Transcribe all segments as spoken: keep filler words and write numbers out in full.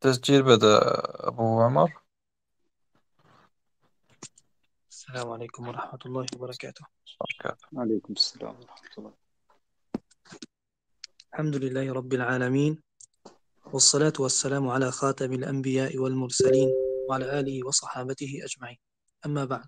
تسجيل بدأ. أبو عمر. السلام عليكم ورحمة الله وبركاته. بركاته. عليكم السلام ورحمة الله. الحمد لله رب العالمين، والصلاة والسلام على خاتم الأنبياء والمرسلين وعلى آله وصحابته أجمعين. أما بعد،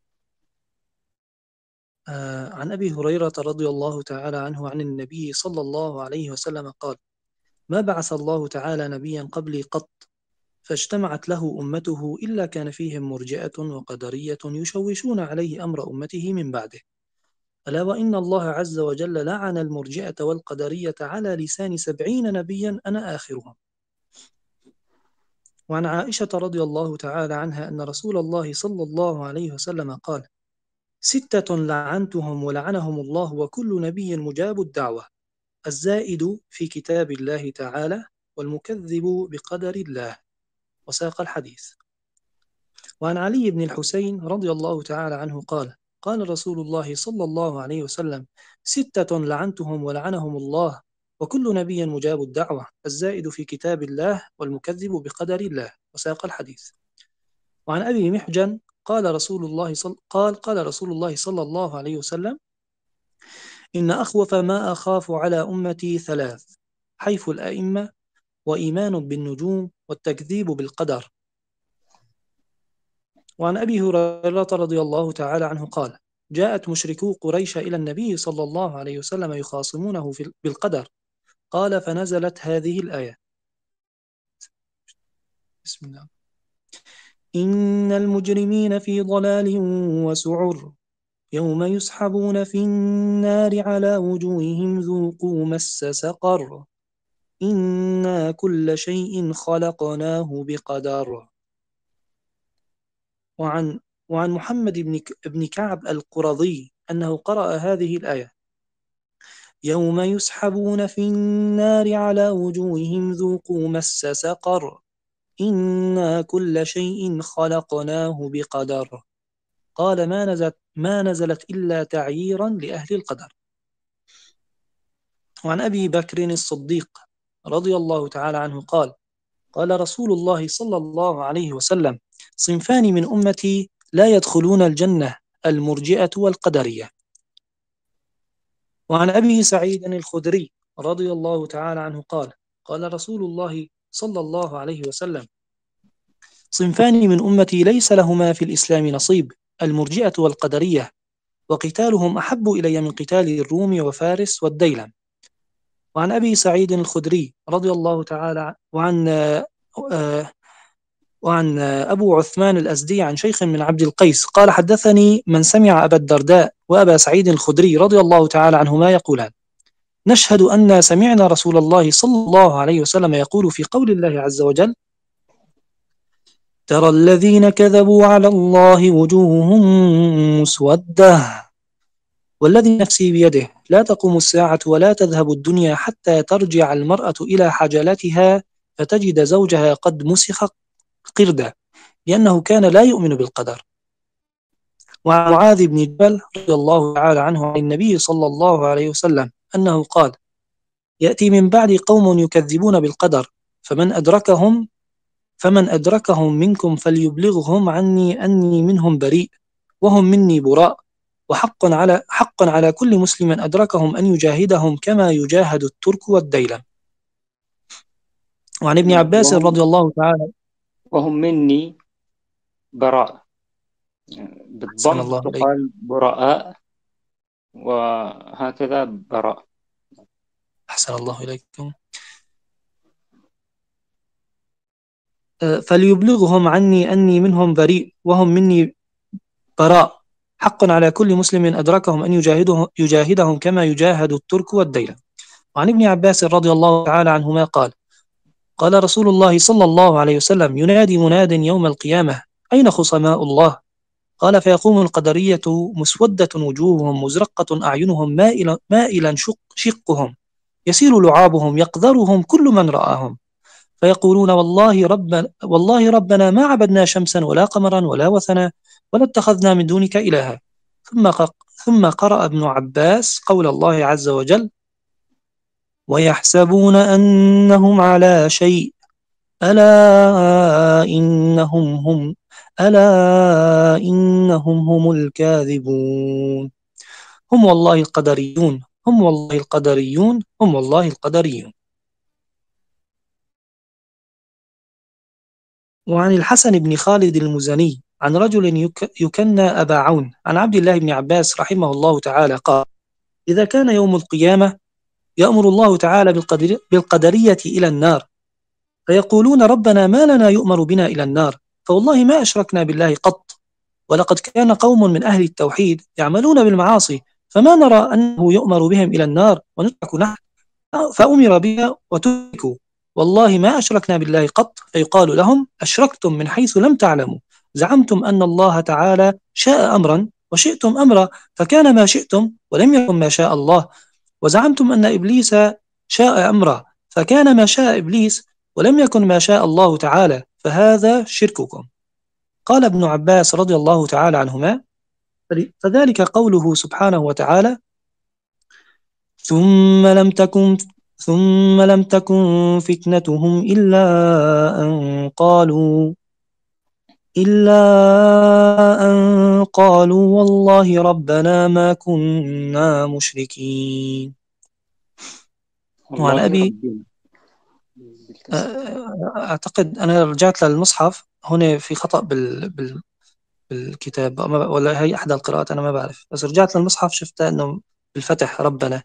آه عن أبي هريرة رضي الله تعالى عنه عن النبي صلى الله عليه وسلم قال: ما بعث الله تعالى نبيا قبلي قط فاجتمعت له أمته إلا كان فيهم مرجئة وقدرية يشوشون عليه أمر أمته من بعده، ألا وإن الله عز وجل لعن المرجئة والقدرية على لسان سبعين نبيا أنا آخرهم. وعن عائشة رضي الله تعالى عنها أن رسول الله صلى الله عليه وسلم قال: ستة لعنتهم ولعنهم الله وكل نبي مجاب الدعوة: الزائد في كتاب الله تعالى، والمكذب بقدر الله. وساق الحديث. وعن علي بن الحسين رضي الله تعالى عنه قال: قال رسول الله صلى الله عليه وسلم: ستة لعنتهم ولعنهم الله وكل نبي مجاب الدعوة: الزائد في كتاب الله، والمكذب بقدر الله. وساق الحديث. وعن أبي محجن قال رسول الله صل... قال قال رسول الله صلى الله عليه وسلم: إن أخوف ما أخاف على أمتي ثلاث: حيف الأئمة، وإيمان بالنجوم، والتكذيب بالقدر. وعن أبي هريرة رضي الله تعالى عنه قال: جاءت مشركو قريش إلى النبي صلى الله عليه وسلم يخاصمونه في بالقدر، قال: فنزلت هذه الآية: بسم الله: إن المجرمين في ضلال وسعر، يوم يسحبون في النار على وجوههم ذوقوا مس سقر، إنا كل شيء خلقناه بقدر. وعن وعن محمد بن بن كعب القرظي أنه قرأ هذه الآية: يوم يسحبون في النار على وجوههم ذوقوا مس سقر، إنا كل شيء خلقناه بقدر. قال: ما نزلت ما نزلت إلا تعييرا لأهل القدر. وعن أبي بكر الصديق رضي الله تعالى عنه قال: قال رسول الله صلى الله عليه وسلم: صنفان من أمتي لا يدخلون الجنة: المرجئة والقدرية. وعن أبي سعيد الخدري رضي الله تعالى عنه قال: قال رسول الله صلى الله عليه وسلم: صنفان من أمتي ليس لهما في الإسلام نصيب: المرجئة والقدرية، وقتالهم أحب إلي من قتال الروم وفارس والديلم. وعن أبي سعيد الخدري رضي الله تعالى وعن آه وعن أبو عثمان الأزدي عن شيخ من عبد القيس قال: حدثني من سمع أبا الدرداء وأبا سعيد الخدري رضي الله تعالى عنهما يقولان: نشهد أن سمعنا رسول الله صلى الله عليه وسلم يقول في قول الله عز وجل: ترى الذين كذبوا على الله وجوههم مسودة، والذي نفسي بيده لا تقوم الساعة ولا تذهب الدنيا حتى ترجع المرأة إلى حجلتها فتجد زوجها قد مسخ قردة، لأنه كان لا يؤمن بالقدر. وعن معاذ بن جبل رضي الله تعالى عنه عن النبي صلى الله عليه وسلم أنه قال: يأتي من بعد قوم يكذبون بالقدر، فمن أدركهم فمن أدركهم منكم فليبلغهم عني أني منهم بريء وهم مني براء، وحق على حق على كل مسلم أدركهم أن يجاهدهم كما يجاهد الترك والديلم. وعن ابن عباس وهم, رضي الله تعالى وهم مني براء، أحسن بالضم الله إليك. تقال براء، وهكذا براء. أحسن الله إليكم. فليبلغهم عني أني منهم بريء وهم مني براء، حق على كل مسلم أدركهم أن يجاهدهم, يجاهدهم كما يجاهد الترك والديلم. وعن ابن عباس رضي الله تعالى عنهما قال: قال رسول الله صلى الله عليه وسلم: ينادي مناد يوم القيامة: أين خصماء الله؟ قال: فيقوم القدرية مسودة وجوههم مزرقة أعينهم مائلا, مائلا شق شقهم يسيل لعابهم يقذرهم كل من رآهم، فيقولون: والله ربنا, والله ربنا ما عبدنا شمسا ولا قمرا ولا وثنا ولا اتخذنا من دونك إلها. ثم ثم قرأ ابن عباس قول الله عز وجل: ويحسبون أنهم على شيء ألا إنهم هم ألا إنهم هم الكاذبون هم والله القدريون هم والله القدريون هم والله القدريون. وعن الحسن بن خالد المزني عن رجل يك يكنى أبا عون عن عبد الله بن عباس رحمه الله تعالى قال: إذا كان يوم القيامة يأمر الله تعالى بالقدر بالقدرية إلى النار، فيقولون: ربنا ما لنا يؤمر بنا إلى النار، فوالله ما أشركنا بالله قط، ولقد كان قوم من أهل التوحيد يعملون بالمعاصي فما نرى أنه يؤمر بهم إلى النار ونترك نحن، فأمر بها وتركوا، والله ما أشركنا بالله قط. فيقال لهم: أشركتم من حيث لم تعلموا، زعمتم أن الله تعالى شاء أمرا وشئتم أمرا، فكان ما شئتم ولم يكن ما شاء الله، وزعمتم أن إبليس شاء أمرا فكان ما شاء إبليس ولم يكن ما شاء الله تعالى، فهذا شرككم. قال ابن عباس رضي الله تعالى عنهما: فذلك قوله سبحانه وتعالى: ثم لم تكن ثم لم تكن فتنتهم إلا أن قالوا إلا أن قالوا والله ربنا ما كنا مشركين. وعن والله أبي ربنا بالكسر. أعتقد أنا رجعت للمصحف هنا في خطأ بال... بال... بالكتاب، ما ب- ولا هي أحد القراءات أنا ما بعرف، بس رجعت للمصحف شفت أنه بالفتح ربنا.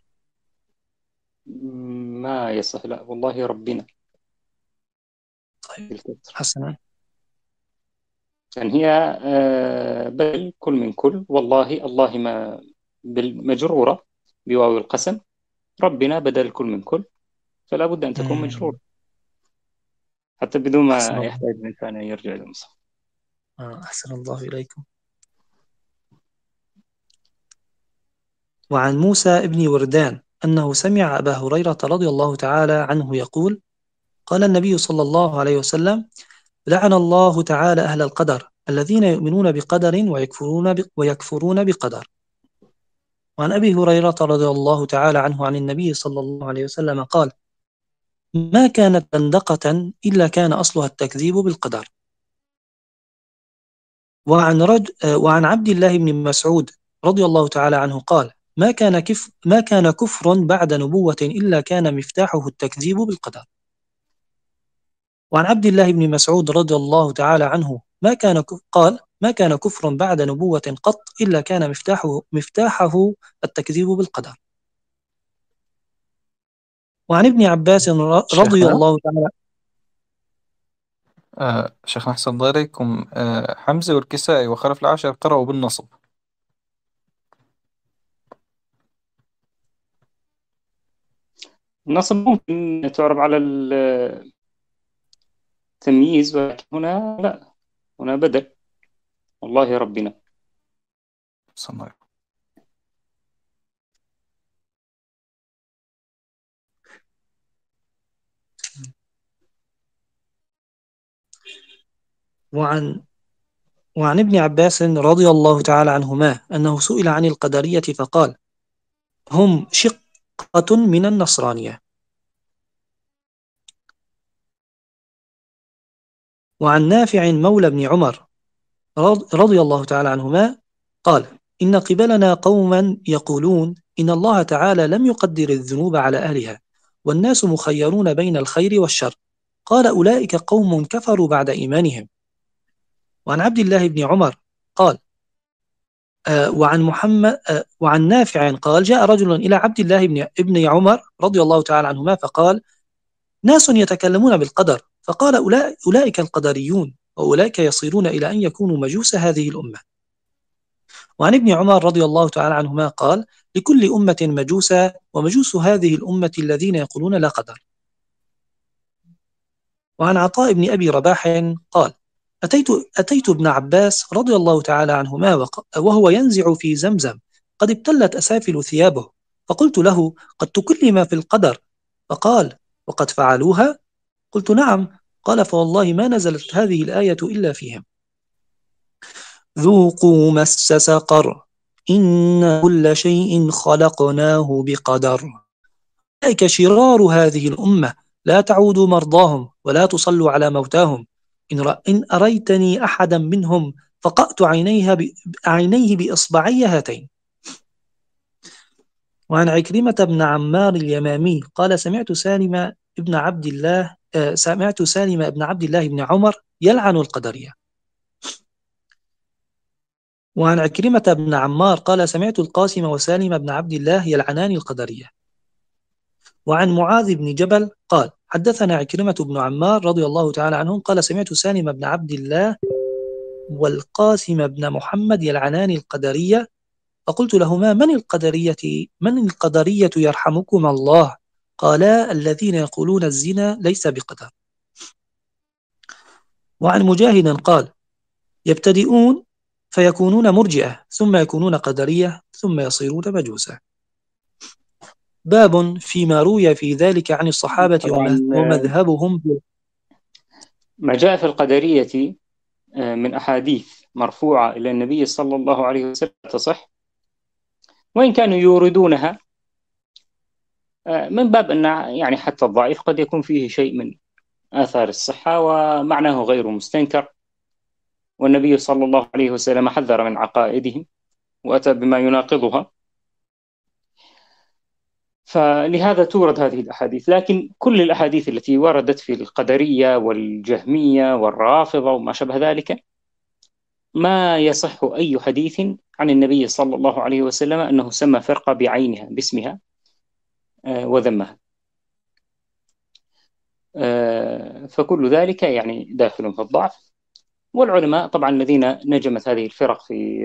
ما يصح، لا والله ربنا طيب بالكسر. حسنا. يعني هي آه، بل كل من كل، والله الله ما بالمجرورة بواو القسم، ربنا بدل كل من كل، فلا بد أن تكون مجرورة مم. حتى بدون أحسن ما الله. يحتاج الإنسان أن يرجع إلى المصحف. آه، أحسن الله إليكم. وعن موسى ابن وردان أنه سمع أبا هريرة رضي الله تعالى عنه يقول: قال النبي صلى الله عليه وسلم: لعن الله تعالى أهل القدر الذين يؤمنون بقدر ويكفرون ب... ويكفرون بقدر. وعن أبي هريرة رضي الله تعالى عنه عن النبي صلى الله عليه وسلم قال: ما كانت زندقة إلا كان أصلها التكذيب بالقدر. وعن, رج... وعن عبد الله بن مسعود رضي الله تعالى عنه قال: ما كان كف... ما كان كفر بعد نبوة إلا كان مفتاحه التكذيب بالقدر. وعن عبد الله بن مسعود رضي الله تعالى عنه ما كان كف... قال: ما كان كفر بعد نبوة قط إلا كان مفتاحه مفتاحه التكذيب بالقدر. وعن ابن عباس ر- رضي شيخنا الله تعالى. آه شيخنا أحسن الله إليكم. آه حمزة والكسائي وخلف العاشر قرأوا بالنصب. النصب ممكن تعرب على التمييز، ولكن هنا لا، هنا بدل والله ربنا. أحسن الله. وعن وعن ابن عباس رضي الله تعالى عنهما أنه سئل عن القدرية فقال: هم شقة من النصرانية. وعن نافع مولى بن عمر رض- رضي الله تعالى عنهما قال: إن قبلنا قوما يقولون إن الله تعالى لم يقدر الذنوب على أهلها، والناس مخيرون بين الخير والشر. قال: أولئك قوم كفروا بعد إيمانهم. وعن عبد الله بن عمر قال: آه وعن محمد آه وعن نافع قال: جاء رجل إلى عبد الله بن ابن عمر رضي الله تعالى عنهما فقال: ناس يتكلمون بالقدر، فقال: أولئك, أولئك القدريون، وأولئك يصيرون إلى أن يكونوا مجوس هذه الأمة. وعن ابن عمر رضي الله تعالى عنهما قال: لكل أمة مجوسا، ومجوس هذه الأمة الذين يقولون لا قدر. وعن عطاء بن أبي رباح قال: أتيت, أتيت ابن عباس رضي الله تعالى عنهما وهو ينزع في زمزم قد ابتلت أسافل ثيابه، فقلت له: قد تكلم في القدر؟ فقال: وقد فعلوها؟ قلت: نعم. قال: فوالله ما نزلت هذه الآية إلا فيهم. ذوقوا مس سقر إن كل شيء خلقناه بقدر. أولئك شرار هذه الأمة، لا تعودوا مرضاهم ولا تصلوا على موتاهم، إن, رأ إن أريتني أحدا منهم فقأت عينيها ب... عينيه بإصبعي هاتين. وعن عكرمة بن عمار اليمامي قال سمعت سالم ابن عبد الله آه سمعت سالم ابن عبد الله بن عمر يلعن القدرية. وعن عكرمة بن عمار قال سمعت القاسم وسالم بن عبد الله يلعنان القدرية. وعن معاذ بن جبل قال حدثنا عكرمة بن عمار رضي الله تعالى عنهم قال سمعت سالم بن عبد الله والقاسم بن محمد يلعنان القدرية، فقلت لهما من القدرية من القدرية يرحمكم الله؟ قالا الذين يقولون الزنا ليس بقدر. وعن مجاهد قال يبتدئون فيكونون مرجئة ثم يكونون قدرية ثم يصيرون مجوسة. باب فيما روي في ذلك عن الصحابة طبعا ومذهبهم. ما جاء في القدرية من أحاديث مرفوعة إلى النبي صلى الله عليه وسلم تصح، وإن كانوا يوردونها من باب أن يعني حتى الضعيف قد يكون فيه شيء من آثار الصحة ومعناه غير مستنكر، والنبي صلى الله عليه وسلم حذر من عقائدهم وأتى بما يناقضها، فلهذا تورد هذه الأحاديث. لكن كل الأحاديث التي وردت في القدرية والجهمية والرافضة وما شابه ذلك ما يصح أي حديث عن النبي صلى الله عليه وسلم أنه سمى فرقة بعينها باسمها وذمها، فكل ذلك يعني داخل في الضعف. والعلماء طبعا الذين نجمت هذه الفرق في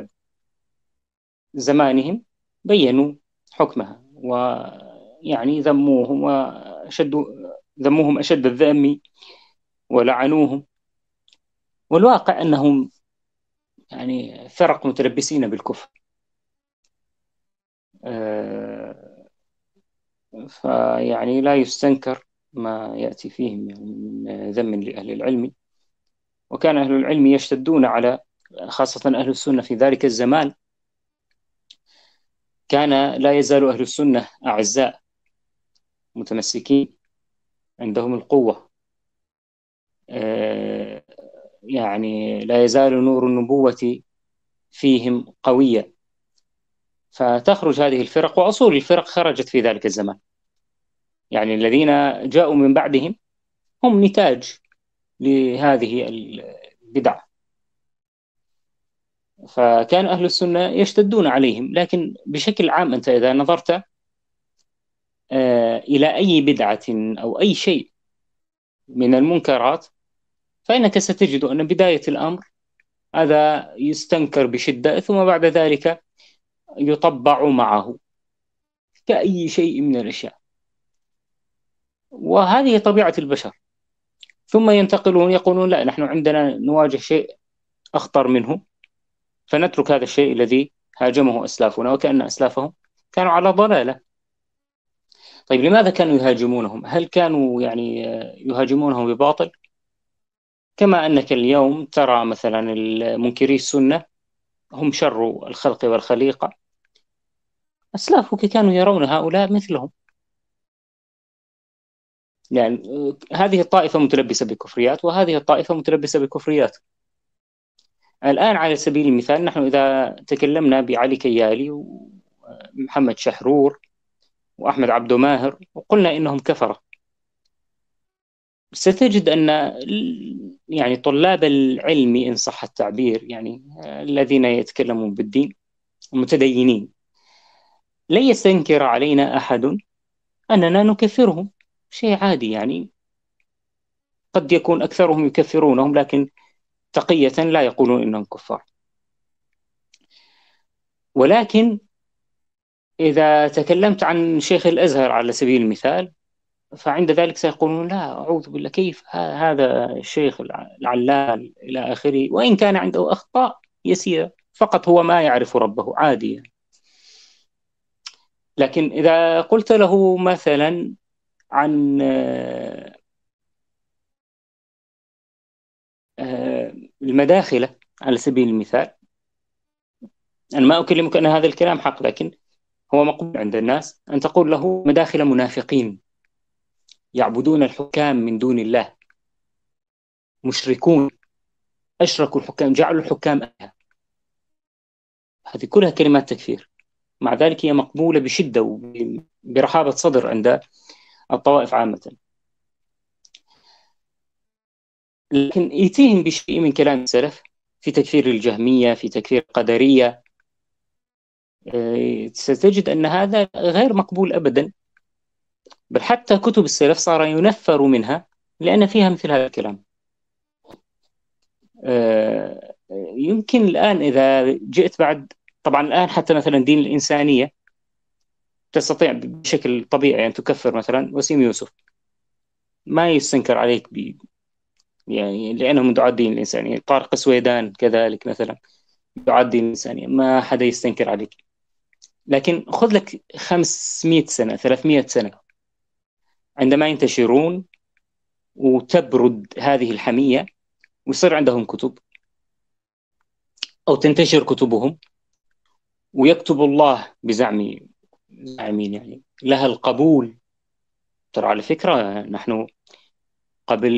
زمانهم بينوا حكمها، ويعني ذموهم وشدوا ذموهم أشد الذم ولعنوهم، والواقع أنهم يعني فرق متلبسين بالكفر. فيعني لا يستنكر ما يأتي فيهم يعني من ذم لأهل العلم، وكان أهل العلم يشتدون على خاصة أهل السنة في ذلك الزمان. كان لا يزال أهل السنة أعزاء متمسكين عندهم القوة، يعني لا يزال نور النبوة فيهم قويا، فتخرج هذه الفرق، وأصول الفرق خرجت في ذلك الزمان. يعني الذين جاءوا من بعدهم هم نتاج لهذه البدع، فكان أهل السنة يشتدون عليهم. لكن بشكل عام أنت إذا نظرت إلى أي بدعة أو أي شيء من المنكرات فإنك ستجد أن بداية الأمر هذا يستنكر بشدة، ثم بعد ذلك يطبع معه كأي شيء من الأشياء، وهذه طبيعة البشر. ثم ينتقلون يقولون لا، نحن عندنا نواجه شيء أخطر منه، فنترك هذا الشيء الذي هاجمه أسلافنا، وكأن أسلافهم كانوا على ضلالة. طيب لماذا كانوا يهاجمونهم؟ هل كانوا يعني يهاجمونهم بباطل؟ كما أنك اليوم ترى مثلا المنكري السنة هم شر الخلق والخليقة، أسلافك كانوا يرون هؤلاء مثلهم. يعني هذه الطائفة متلبسة بكفريات وهذه الطائفة متلبسة بكفريات. الآن على سبيل المثال نحن إذا تكلمنا بعلي كيالي ومحمد شحرور وأحمد عبد ماهر وقلنا إنهم كفرة، ستجد أن يعني طلاب العلم إن صح التعبير، يعني الذين يتكلمون بالدين المتدينين، لا يستنكر علينا أحد أننا نكفرهم، شيء عادي. يعني قد يكون أكثرهم يكفرونهم لكن تقية لا يقولون إنهم كفار. ولكن إذا تكلمت عن شيخ الأزهر على سبيل المثال فعند ذلك سيقولون لا أعوذ بالله، كيف هذا الشيخ العلال إلى آخره، وإن كان عنده أخطاء يسيرة فقط هو ما يعرف ربه عادي يعني. لكن إذا قلت له مثلا عن المداخلة على سبيل المثال، أنا ما أكلمك أن هذا الكلام حق، لكن هو مقبول عند الناس أن تقول له مداخل منافقين، يعبدون الحكام من دون الله، مشركون، أشركوا الحكام، جعلوا الحكام آلهة. هذه كلها كلمات تكفير، مع ذلك هي مقبولة بشدة وبرحابة صدر عند الطوائف عامة. لكن يتيهم بشيء من كلام السلف في تكفير الجهمية، في تكفير القدرية، ستجد أن هذا غير مقبول أبدا، بل حتى كتب السلف صار ينفر منها لأن فيها مثل هذا الكلام. يمكن الآن إذا جئت بعد، طبعا الآن حتى مثلا دين الإنسانية تستطيع بشكل طبيعي أن تكفر مثلا وسيم يوسف، ما يستنكر عليك ب... يعني لأنه من دعاة دين الإنسانية. طارق السويدان كذلك مثلا دعاة دين الإنسانية، ما حدا يستنكر عليك. لكن خذ لك خمسمائة سنة، ثلاثمائة سنة، عندما ينتشرون وتبرد هذه الحمية ويصير عندهم كتب أو تنتشر كتبهم ويكتب الله بزعم زعمين يعني لها القبول. ترى على فكرة نحن قبل،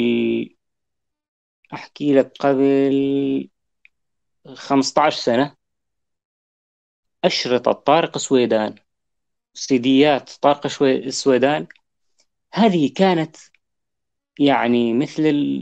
أحكي لك، قبل خمسة عشر سنة أشرطة طارق سويدان، سيديات طارق السويدان، هذه كانت يعني مثل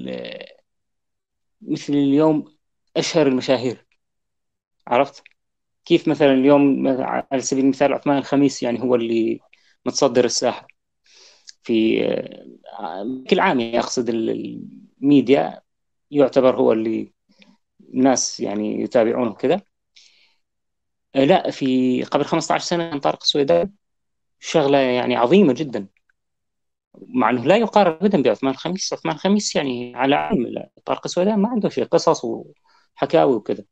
مثل اليوم أشهر المشاهير. عرفت كيف؟ مثلا اليوم على سبيل المثال عثمان الخميس يعني هو اللي متصدر الساحة في كل عام، يعني أقصد الميديا يعتبر هو اللي الناس يعني يتابعونه كذا. لا، في قبل خمسة عشر سنة طارق السويدان شغلة يعني عظيمة جدا، مع أنه لا يقارن أبدا بعثمان الخميس. عثمان الخميس يعني على علم، طارق السويدان ما عنده شيء، قصص وحكاوي وكذا،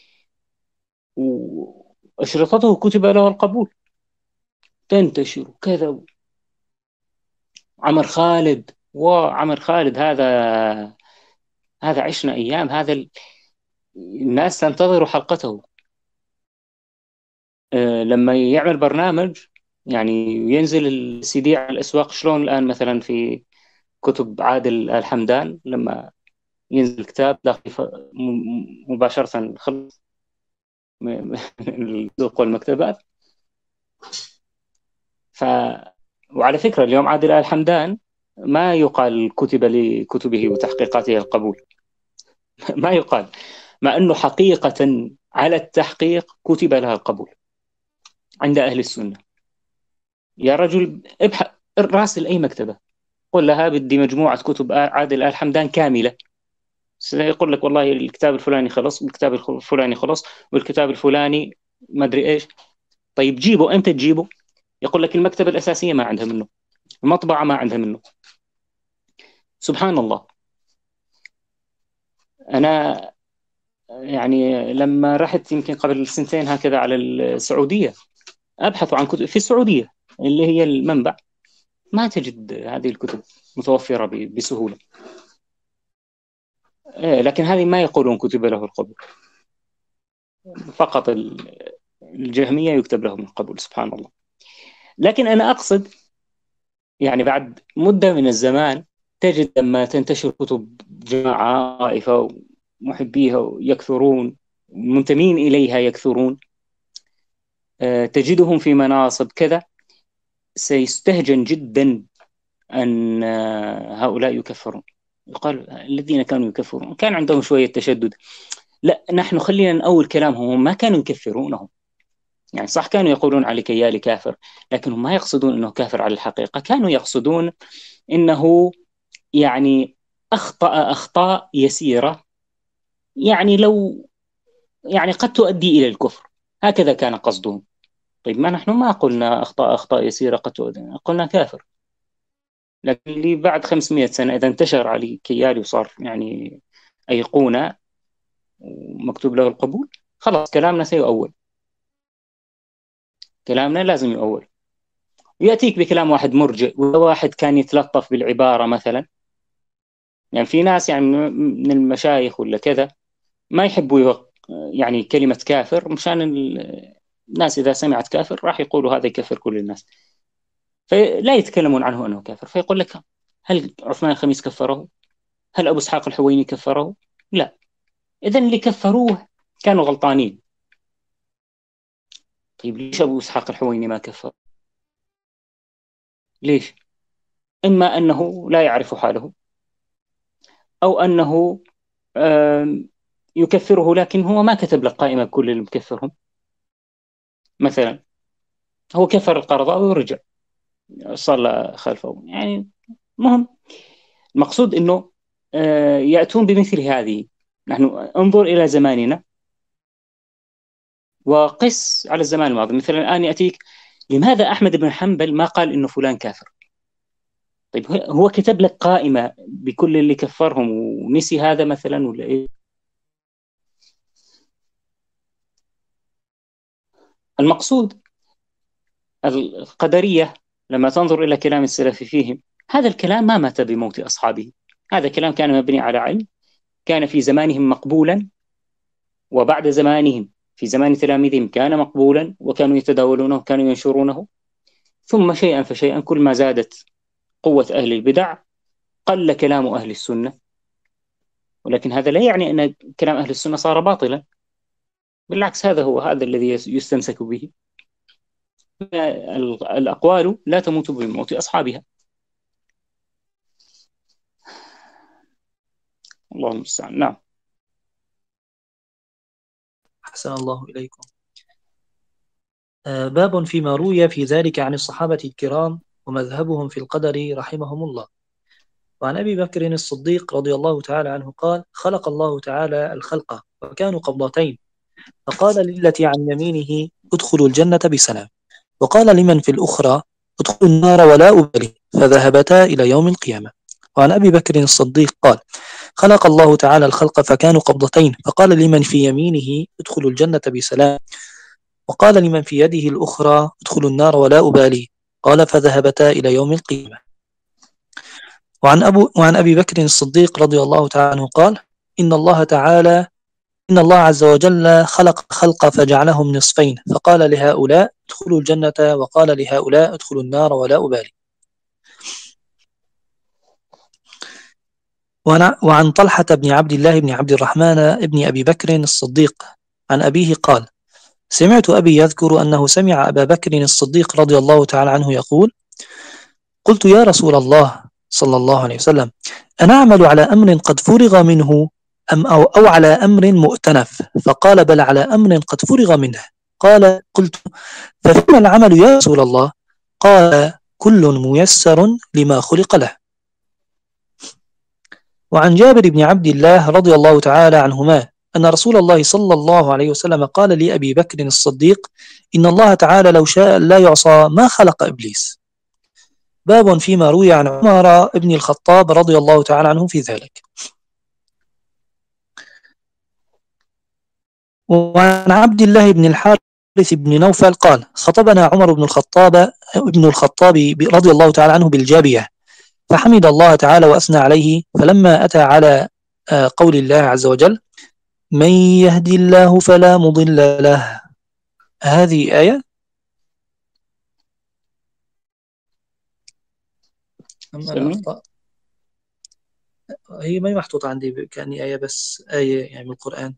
وأشرطته كتب له القبول تنتشر وكذا. عمر خالد، وعمر خالد هذا هذا عشنا أيام، هذا ال... الناس تنتظر حلقته أه لما يعمل برنامج، يعني ينزل السي دي على الأسواق. شلون الآن مثلا في كتب عادل الحمدان لما ينزل كتاب مباشرة خلص من السوق والمكتبات. ف وعلى فكرة اليوم عادل الحمدان ما يقال كتب لكتبه وتحقيقاته القبول ما يقال، مع أنه حقيقة على التحقيق كتب لها القبول عند أهل السنة. يا رجل ابحث، راسل أي مكتبة، قل لها بدي مجموعة كتب عادل الحمدان كاملة، سيقول لك والله الكتاب الفلاني خلص، والكتاب الفلاني خلص، والكتاب الفلاني ما أدري إيش. طيب جيبه، إمتى تجيبه؟ يقول لك المكتبة الأساسية ما عندها منه، المطبعة ما عندها منه. سبحان الله. أنا يعني لما رحت يمكن قبل سنتين هكذا على السعودية أبحث عن كتب في السعودية اللي هي المنبع، ما تجد هذه الكتب متوفرة بسهولة. لكن هذه ما يقولون كتب له القبول، فقط الجهمية يكتب لهم القبول. سبحان الله. لكن أنا أقصد يعني بعد مدة من الزمان تجد لما تنتشر كتب جماعة طائفة ومحبيها يكثرون، منتمين إليها يكثرون، تجدهم في مناصب كذا، سيستهجن جدا أن هؤلاء يكفرون. يقال الذين كانوا يكفرون كان عندهم شوية تشدد. لا، نحن خلينا نأول كلامهم، هم ما كانوا يكفرونهم، يعني صح كانوا يقولون على كيالي كافر، لكنهم ما يقصدون أنه كافر على الحقيقة، كانوا يقصدون أنه يعني أخطأ أخطاء يسيرة، يعني لو يعني قد تؤدي إلى الكفر، هكذا كان قصدهم. طيب ما نحن ما قلنا أخطاء أخطاء يسيرة قد تؤدي، قلنا كافر. لكن اللي بعد خمسمائة سنة إذا انتشر علي كيالي وصار يعني أيقونة ومكتوب له القبول، خلاص كلامنا سيؤول، كلامنا لازم يؤول. يأتيك بكلام واحد مرجئ، وواحد كان يتلطف بالعبارة مثلا، يعني في ناس يعني من المشايخ ولا كذا ما يحبوا يعني كلمة كافر، مشان الناس إذا سمعت كافر راح يقولوا هذا يكفر كل الناس، فلا يتكلمون عنه أنه كافر. فيقول لك هل عثمان الخميس كفره؟ هل أبو إسحاق الحويني كفره؟ لا. إذن اللي كفروه كانوا غلطانين. طيب ليش أبو إسحاق الحويني ما كفر؟ ليش؟ إما أنه لا يعرف حاله، أو أنه يكفره لكن هو ما كتب لك قائمة بكل اللي مكفرهم. مثلا هو كفر القرضاوي ورجع صلى خلفه. يعني مهم، المقصود أنه يأتون بمثل هذه. نحن انظر إلى زماننا وقس على الزمان الماضي. مثلا الآن يأتيك لماذا أحمد بن حنبل ما قال إنه فلان كافر؟ طيب هو كتب لك قائمة بكل اللي كفرهم ونسي هذا مثلا ولا إيه؟ المقصود القدرية لما تنظر إلى كلام السلف فيهم، هذا الكلام ما مات بموت أصحابه، هذا كلام كان مبني على علم، كان في زمانهم مقبولا، وبعد زمانهم في زمان تلاميذهم كان مقبولا، وكانوا يتداولونه وكانوا ينشرونه. ثم شيئا فشيئا كل ما زادت قوة أهل البدع قل كلام أهل السنة. ولكن هذا لا يعني أن كلام أهل السنة صار باطلا، بالعكس هذا هو هذا الذي يستمسك به. الأقوال لا تموت بموت أصحابها. الله المستعان. نعم. أحسن الله إليكم. آه باب فيما روي في ذلك عن الصحابة الكرام ومذهبهم في القدر رحمهم الله. وعن أبي بكر الصديق رضي الله تعالى عنه قال: خلق الله تعالى الخلق وكانوا قبضتين، فقال للتي عن يمينه ادخلوا الجنة بسلام، وقال لمن في الأخرى ادخلوا النار ولا أبالي، فذهبتا إلى يوم القيامة. وعن أبي بكر الصديق قال: خلق الله تعالى الخلق فكانوا قبضتين، فقال لمن في يمينه ادخلوا الجنة بسلام، وقال لمن في يده الأخرى ادخلوا النار ولا أبالي، قال فذهبتا إلى يوم القيامة. وعن, أبو وعن أبي بكر الصديق رضي الله تعالى عنه قال: إن الله تعالى إن الله عز وجل خلق الخلق فجعلهم نصفين، فقال لهؤلاء ادخلوا الجنة وقال لهؤلاء ادخلوا النار ولا أبالي. وعن طلحة بن عبد الله بن عبد الرحمن بن أبي بكر الصديق عن أبيه قال: سمعت أبي يذكر أنه سمع أبا بكر الصديق رضي الله تعالى عنه يقول: قلت يا رسول الله صلى الله عليه وسلم: أنعمل على أمر قد فرغ منه أم أو, أو على أمر مؤتنف؟ فقال: بل على أمر قد فرغ منه. قال: قلت: ففيما العمل يا رسول الله؟ قال: كل ميسر لما خلق له. وعن جابر بن عبد الله رضي الله تعالى عنهما أن رسول الله صلى الله عليه وسلم قال لأبي بكر الصديق: إن الله تعالى لو شاء لا يعصى ما خلق إبليس. باب فيما روي عن عمر بن الخطاب رضي الله تعالى عنه في ذلك. وعن عبد الله بن الحارث بن نوفل قال: خطبنا عمر بن الخطاب ابن الخطاب رضي الله تعالى عنه بالجابية، فحمد الله تعالى وأثنى عليه، فلما أتى على قول الله عز وجل: من يهدي الله فلا مضل له، هذه آية أم أنا أخطأ؟ هي ما محطوطة عندي كأني آية، بس آية يعني من القرآن.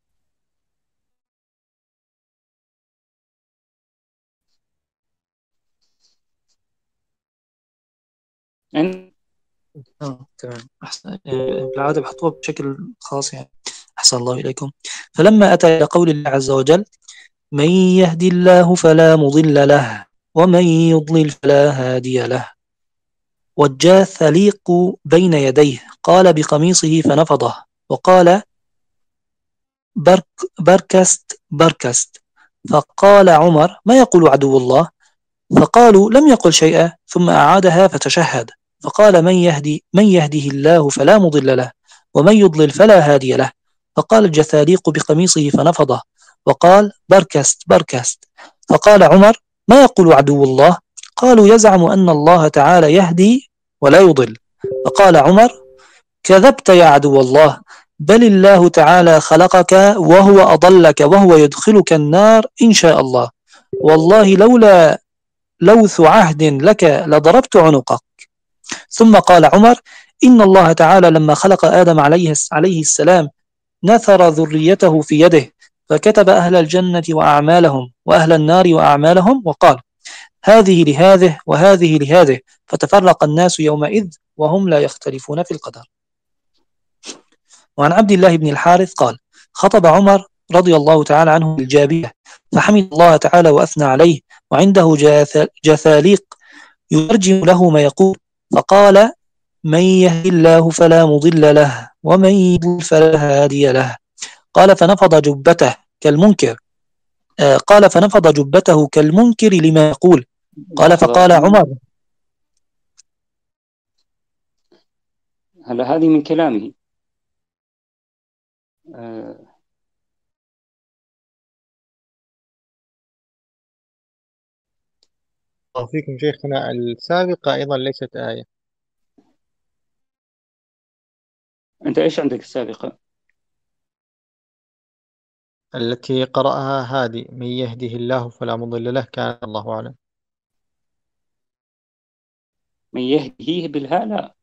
اه تمام، أحسن. بالعادة بحطوها بشكل خاص يعني. أحسن الله إليكم. فلما أتى إلى قول الله عز وجل: من يهدي الله فلا مضل له ومن يضلل فلا هادي له، وجاء ثليق بين يديه، قال بقميصه فنفضه، وقال: برك بركست بركست. فقال عمر: ما يقول عدو الله؟ فقالوا: لم يقل شيئا، ثم أعادها فتشهد، فقال: من يهدي من يهده الله فلا مضل له ومن يضلل فلا هادي له. فقال الجثاليق بقميصه فنفضه، وقال: بركست بركست. فقال عمر: ما يقول عدو الله؟ قالوا: يزعم أن الله تعالى يهدي ولا يضل. فقال عمر: كذبت يا عدو الله، بل الله تعالى خلقك وهو أضلك وهو يدخلك النار إن شاء الله، والله لولا لوث عهد لك لضربت عنقك. ثم قال عمر: إن الله تعالى لما خلق آدم عليه عليه السلام نثر ذريته في يده، فكتب أهل الجنة وأعمالهم وأهل النار وأعمالهم، وقال: هذه لهذه وهذه لهذه، فتفرق الناس يومئذ وهم لا يختلفون في القدر. وعن عبد الله بن الحارث قال: خطب عمر رضي الله تعالى عنه الجابية، فحمد الله تعالى وأثنى عليه، وعنده جثاليق يترجم له ما يقول، فقال: من يهد الله فلا مضل له، ومن يضلل فلا هادي له. قال فنفض جبته كالمنكر آه قال فنفض جبته كالمنكر لما يقول. قال فقال عمر: هلا هذه من كلامه. آه الله فيكم شيخنا، السابقة أيضا ليست آية. أنت إيش عندك السابقة؟ التي قرأها هادي: من يهده الله فلا مضل له، كان الله أعلم. من يهديه بالهاء لا.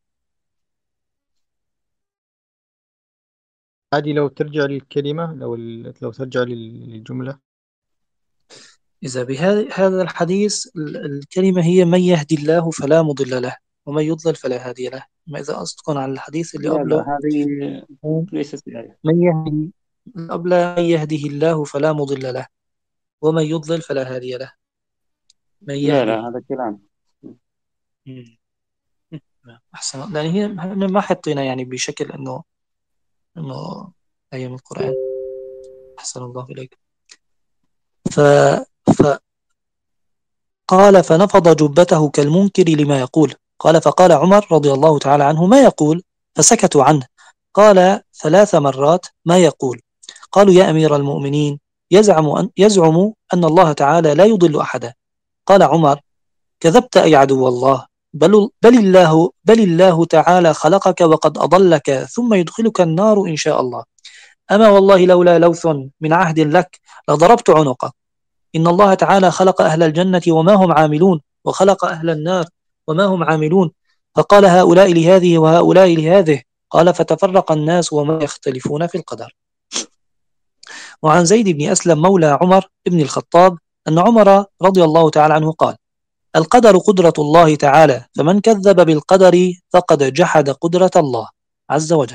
هادي لو ترجع للكلمة، لو لو ترجع للجملة. إذا بهذا الحديث الكلمة هي من يهدي الله فلا مضل له، ومن يضلل فلا هادي له. ما إذا قصدكم على الحديث اللي لا لا قبله هذه ليست آية. من يهدي قبل من يهده الله فلا مضل له، ومن يضلل فلا هادي له. من لا يهدي لا هذا كلام. مم. أحسن، لأن هي ما حطينا يعني بشكل إنه إنه آية من القرآن. أحسن الله إليك. ف... ف... قال فنفض جبته كالمنكر لما يقول. قال فقال عمر رضي الله تعالى عنه: ما يقول؟ فسكتوا عنه. قال ثلاث مرات: ما يقول؟ قالوا: يا أمير المؤمنين، يزعم أن, يزعم أن الله تعالى لا يضل أحدا. قال عمر: كذبت أي عدو الله، بل, بل, الله, بل الله تعالى خلقك وقد أضلك، ثم يدخلك النار إن شاء الله. أما والله لولا لوث من عهد لك لضربت عنقك. إن الله تعالى خلق أهل الجنة وما هم عاملون، وخلق أهل النار وما هم عاملون، فقال هؤلاء لهذه وهؤلاء لهذه. قال فتفرق الناس وما يختلفون في القدر. وعن زيد بن أسلم مولى عمر بن الخطاب أن عمر رضي الله تعالى عنه قال: القدر قدرة الله تعالى، فمن كذب بالقدر فقد جحد قدرة الله عز وجل.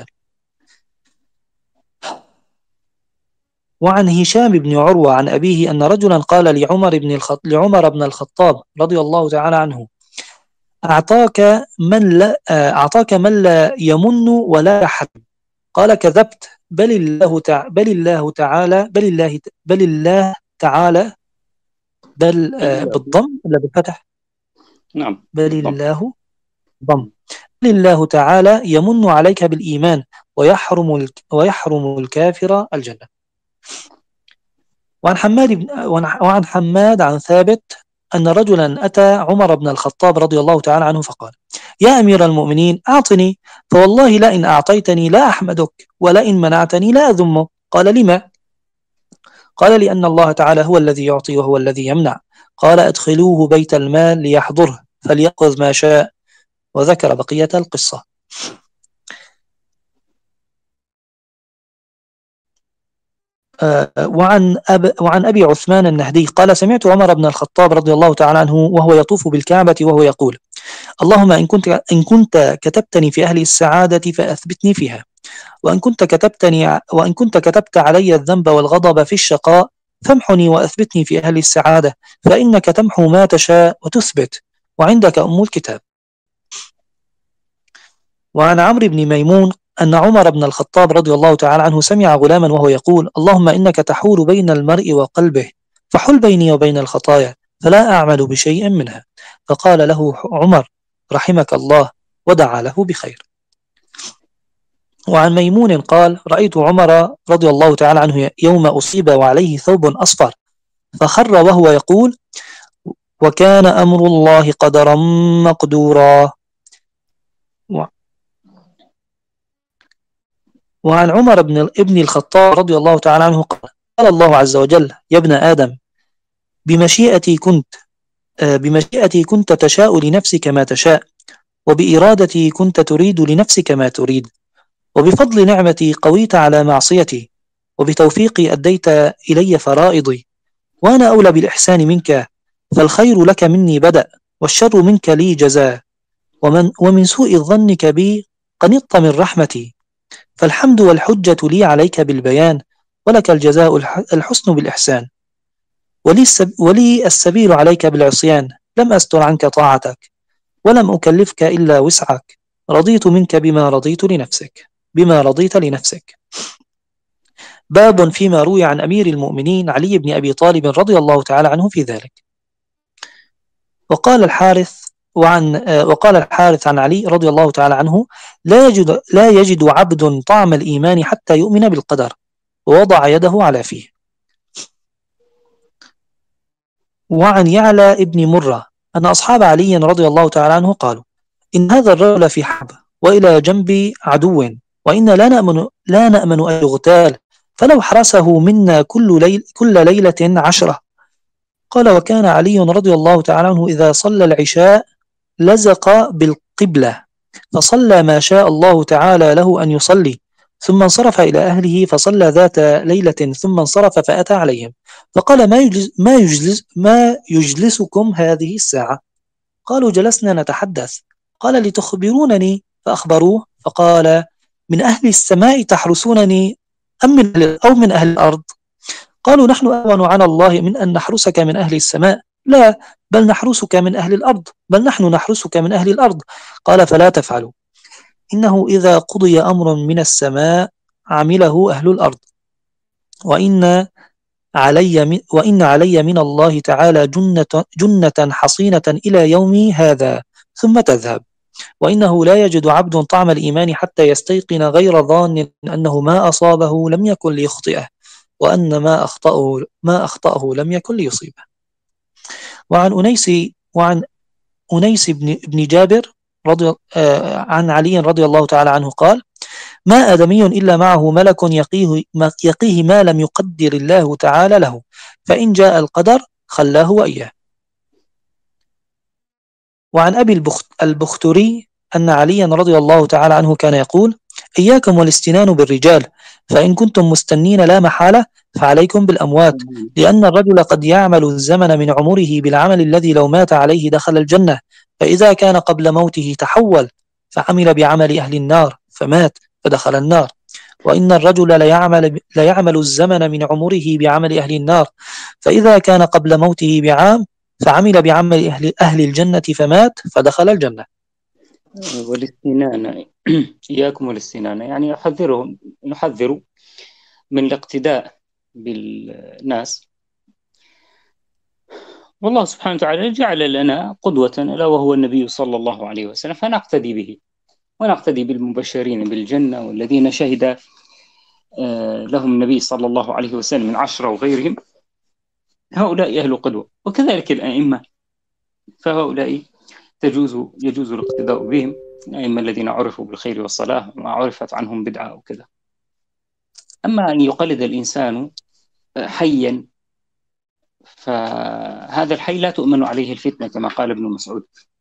وعن هشام بن عروة عن أبيه أن رجلا قال لعمر بن الخط... لعمر بن الخطاب رضي الله تعالى عنه: أعطاك من لا أعطاك من لا يمن ولا يحرم. قال: كذبت، بل الله تع... بل الله تعالى بل الله بل الله تعالى بل آه بالضم ولا بالفتح؟ نعم بل بالضم. الله ضم. بل الله تعالى يمن عليك بالإيمان، ويحرم ال... ويحرم الكافر الجنة. وعن حماد بن وعن حماد عن ثابت أن رجلا أتى عمر بن الخطاب رضي الله تعالى عنه فقال: يا أمير المؤمنين، أعطني، فوالله لئن أعطيتني لا أحمدك، ولئن منعتني لا أذمك. قال: لما؟ قال: لأن الله تعالى هو الذي يعطي وهو الذي يمنع. قال: أدخلوه بيت المال ليحضره فليأخذ ما شاء. وذكر بقية القصة. وعن, أب وعن أبي عثمان النهدي قال: سمعت عمر بن الخطاب رضي الله تعالى عنه وهو يطوف بالكعبة وهو يقول: اللهم إن كنت, إن كنت كتبتني في أهل السعادة فأثبتني فيها، وإن كنت كتبتني وإن كنت كتبت علي الذنب والغضب في الشقاء فامحني وأثبتني في أهل السعادة، فإنك تمحو ما تشاء وتثبت، وعندك أم الكتاب. وعن عمرو بن ميمون أن عمر بن الخطاب رضي الله تعالى عنه سمع غلاما وهو يقول: اللهم إنك تحول بين المرء وقلبه، فحل بيني وبين الخطايا فلا أعمل بشيء منها. فقال له عمر: رحمك الله، ودعا له بخير. وعن ميمون قال: رأيت عمر رضي الله تعالى عنه يوم أصيب وعليه ثوب أصفر، فخر وهو يقول: وكان أمر الله قدرا مقدورا. وعن عمر بن ابن الخطاب رضي الله تعالى عنه قال: قال الله عز وجل: يا ابن آدم، بمشيئتي كنت بمشيئتي كنت تشاء لنفسك ما تشاء، وبإرادتي كنت تريد لنفسك ما تريد، وبفضل نعمتي قويت على معصيتي، وبتوفيقي أديت إلي فرائضي، وأنا أولى بالإحسان منك، فالخير لك مني بدأ، والشر منك لي جزاء، ومن, ومن سوء ظنك بي قنطت من رحمتي، فالحمد والحجة لي عليك بالبيان، ولك الجزاء الحسن بالإحسان، ولي, السب ولي السبيل عليك بالعصيان، لم أستر عنك طاعتك، ولم أكلفك إلا وسعك، رضيت منك بما رضيت لنفسك بما رضيت لنفسك. باب فيما روي عن أمير المؤمنين علي بن أبي طالب رضي الله تعالى عنه في ذلك. وقال الحارث وعن وقال الحارث عن علي رضي الله تعالى عنه: لا يجد لا يجد عبد طعم الإيمان حتى يؤمن بالقدر، ووضع يده على فيه. وعن يعلى ابن مرة أن أصحاب علي رضي الله تعالى عنه قالوا: إن هذا الرجل في حرب وإلى جنب عدو، وإن لا نأمن لا نأمن أن يغتال، فلو حرسه منا كل ليل كل ليلة عشرة. قال: وكان علي رضي الله تعالى عنه إذا صلى العشاء لزق بالقبلة، فصلى ما شاء الله تعالى له أن يصلي، ثم انصرف إلى أهله فصلى ذات ليلة، ثم انصرف فأتى عليهم فقال: ما يجلس ما يجلس ما يجلسكم هذه الساعة؟ قالوا: جلسنا نتحدث. قال: لتخبرونني؟ فأخبروه، فقال: من أهل السماء تحرسونني أم من أو من أهل الأرض؟ قالوا: نحن أهون على الله من أن نحرسك من أهل السماء. لا، بل نحرسك من أهل الأرض بل نحن نحرسك من أهل الأرض. قال: فلا تفعلوا، إنه إذا قضي أمر من السماء عمله أهل الأرض، وإن علي من, وإن علي من الله تعالى جنة, جنة حصينة إلى يومي هذا، ثم تذهب. وإنه لا يجد عبد طعم الإيمان حتى يستيقن غير ظان أنه ما أصابه لم يكن ليخطئه، وأن ما أخطأه, ما أخطأه لم يكن ليصيبه. وعن أنيس وعن أنيس بن, بن جابر رضي آه عن علي رضي الله تعالى عنه قال: ما آدمي إلا معه ملك يقيه, يقيه ما لم يقدر الله تعالى له، فإن جاء القدر خلاه وإياه. وعن أبي البخت البختري أن عليا رضي الله تعالى عنه كان يقول: إياكم والاستنان بالرجال، فإن كنتم مستنين لا محالة فعليكم بالأموات، لأن الرجل قد يعمل الزمن من عمره بالعمل الذي لو مات عليه دخل الجنة، فإذا كان قبل موته تحول فعمل بعمل أهل النار فمات فدخل النار، وإن الرجل ليعمل, ليعمل الزمن من عمره بعمل أهل النار، فإذا كان قبل موته بعام فعمل بعمل أهل, أهل الجنة فمات فدخل الجنة. والاستنان إياكم والاستنان يعني يحذرهم نحذر من الاقتداء بالناس، والله سبحانه وتعالى جعل لنا قدوة ألا وهو النبي صلى الله عليه وسلم، فنقتدي به ونقتدي بالمبشرين بالجنة والذين شهد لهم النبي صلى الله عليه وسلم من عشرة وغيرهم، هؤلاء أهل قدوة. وكذلك الأئمة، فهؤلاء تجوز يجوز الاقتداء بهم، الأئمة الذين عرفوا بالخير والصلاة ما عرفت عنهم بدعة أو كذا. أما أن يقلد الإنسان حيا، فهذا الحي لا تؤمن عليه الفتنة كما قال ابن مسعود،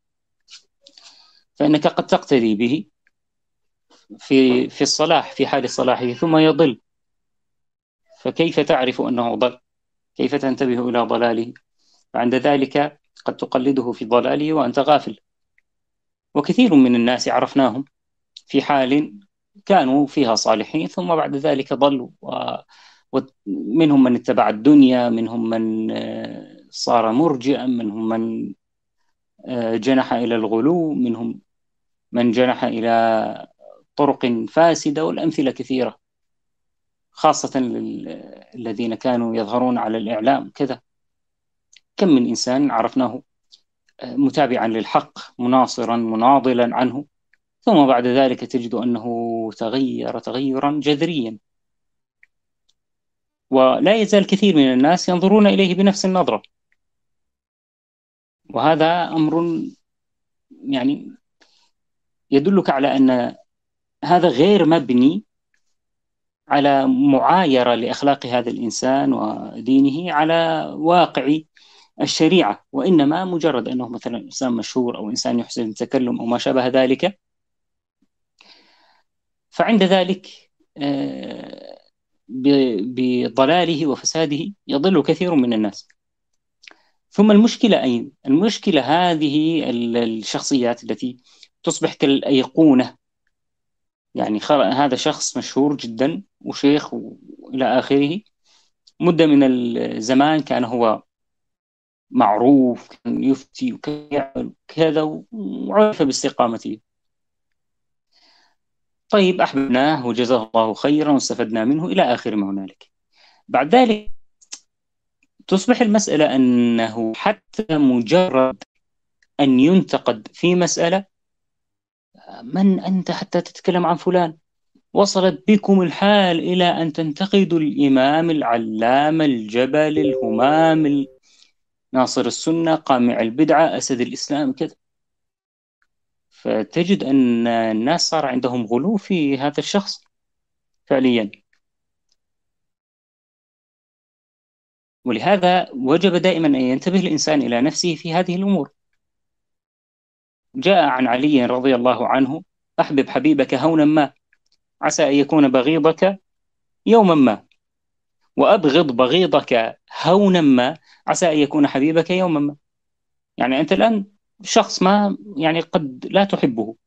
فإنك قد تقتدي به في في الصلاح في حال صلاحه ثم يضل، فكيف تعرف أنه ضل؟ كيف تنتبه إلى ضلاله؟ فعند ذلك قد تقلده في ضلاله وأنت غافل. وكثير من الناس عرفناهم في حال كانوا فيها صالحين ثم بعد ذلك ضلوا، ومنهم من اتبع الدنيا، منهم من صار مرجئا، منهم من جنح إلى الغلو، منهم من جنح إلى طرق فاسدة، والأمثلة كثيرة، خاصة الذين كانوا يظهرون على الإعلام كذا. كم من إنسان عرفناه متابعا للحق مناصرا مناضلا عنه، ثم بعد ذلك تجد أنه تغير تغيرا جذريا، ولا يزال كثير من الناس ينظرون إليه بنفس النظرة. وهذا أمر يعني يدلك على أن هذا غير مبني على معايرة لأخلاق هذا الإنسان ودينه على واقع الشريعة، وإنما مجرد أنه مثلا إنسان مشهور أو إنسان يحسن التكلم أو ما شابه ذلك. فعند ذلك آه، بضلاله وفساده يضل كثير من الناس. ثم المشكلة أين؟ المشكلة هذه الشخصيات التي تصبح كالأيقونة، يعني هذا شخص مشهور جدا وشيخ وإلى آخره، مدة من الزمان كان هو معروف، كان يفتي وكان يعمل كذا وعرف باستقامته. طيب أحببناه وجزاه الله خيرا واستفدنا منه إلى آخر ما هنالك. بعد ذلك تصبح المسألة أنه حتى مجرد أن ينتقد في مسألة، من أنت حتى تتكلم عن فلان؟ وصلت بكم الحال إلى أن تنتقدوا الإمام العلامة الجبل الهمام ناصر السنة قامع البدعة أسد الإسلام كذا. فتجد أن الناس صار عندهم غلو في هذا الشخص فعليا. ولهذا وجب دائما أن ينتبه الإنسان إلى نفسه في هذه الأمور. جاء عن علي رضي الله عنه: أحبب حبيبك هونا ما عسى أن يكون بغيضك يوما ما، وأبغض بغيضك هونا ما عسى أن يكون حبيبك يوما ما. يعني أنت الآن شخص ما يعني قد لا تحبه،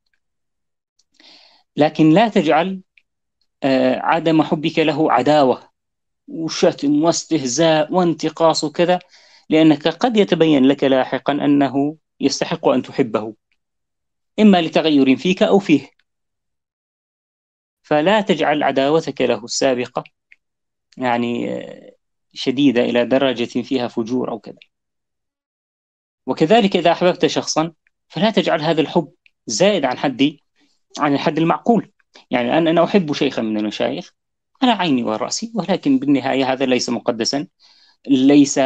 لكن لا تجعل عدم حبك له عداوة وشتم واستهزاء وانتقاص وكذا، لأنك قد يتبين لك لاحقا أنه يستحق أن تحبه، إما لتغير فيك أو فيه. فلا تجعل عداوتك له السابقة يعني شديدة إلى درجة فيها فجور أو كذا. وكذلك إذا أحببت شخصا فلا تجعل هذا الحب زائد عن حدي عن الحد المعقول. يعني أنا أحب شيخا من المشايخ على عيني ورأسي، ولكن بالنهاية هذا ليس مقدسا، ليس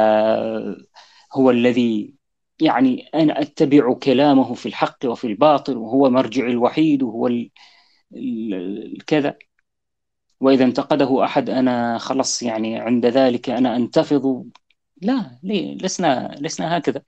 هو الذي يعني أنا أتبع كلامه في الحق وفي الباطل وهو مرجعي الوحيد وهو الكذا. وإذا انتقده أحد أنا خلص يعني عند ذلك أنا أنتفض. لا، لسنا لسنا هكذا،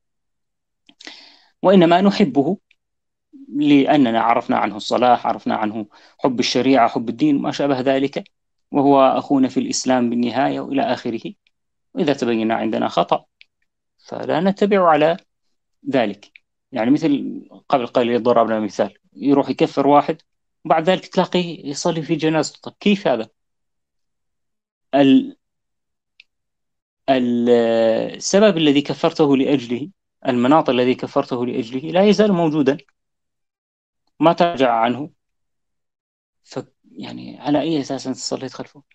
وإنما نحبه لأننا عرفنا عنه الصلاح، عرفنا عنه حب الشريعة، حب الدين، ما شابه ذلك، وهو أخونا في الإسلام بالنهاية وإلى آخره. وإذا تبين عندنا خطأ فلا نتبع على ذلك. يعني مثل قبل قليل ضربنا مثال، يروح يكفر واحد وبعد ذلك تلاقيه يصلي في جنازته. طب كيف هذا؟ السبب الذي كفرته لأجله، المناط الذي كفرته لأجله لا يزال موجودا، ما ترجع عنه. ف يعني على أي أساس أنت صليت خلفه؟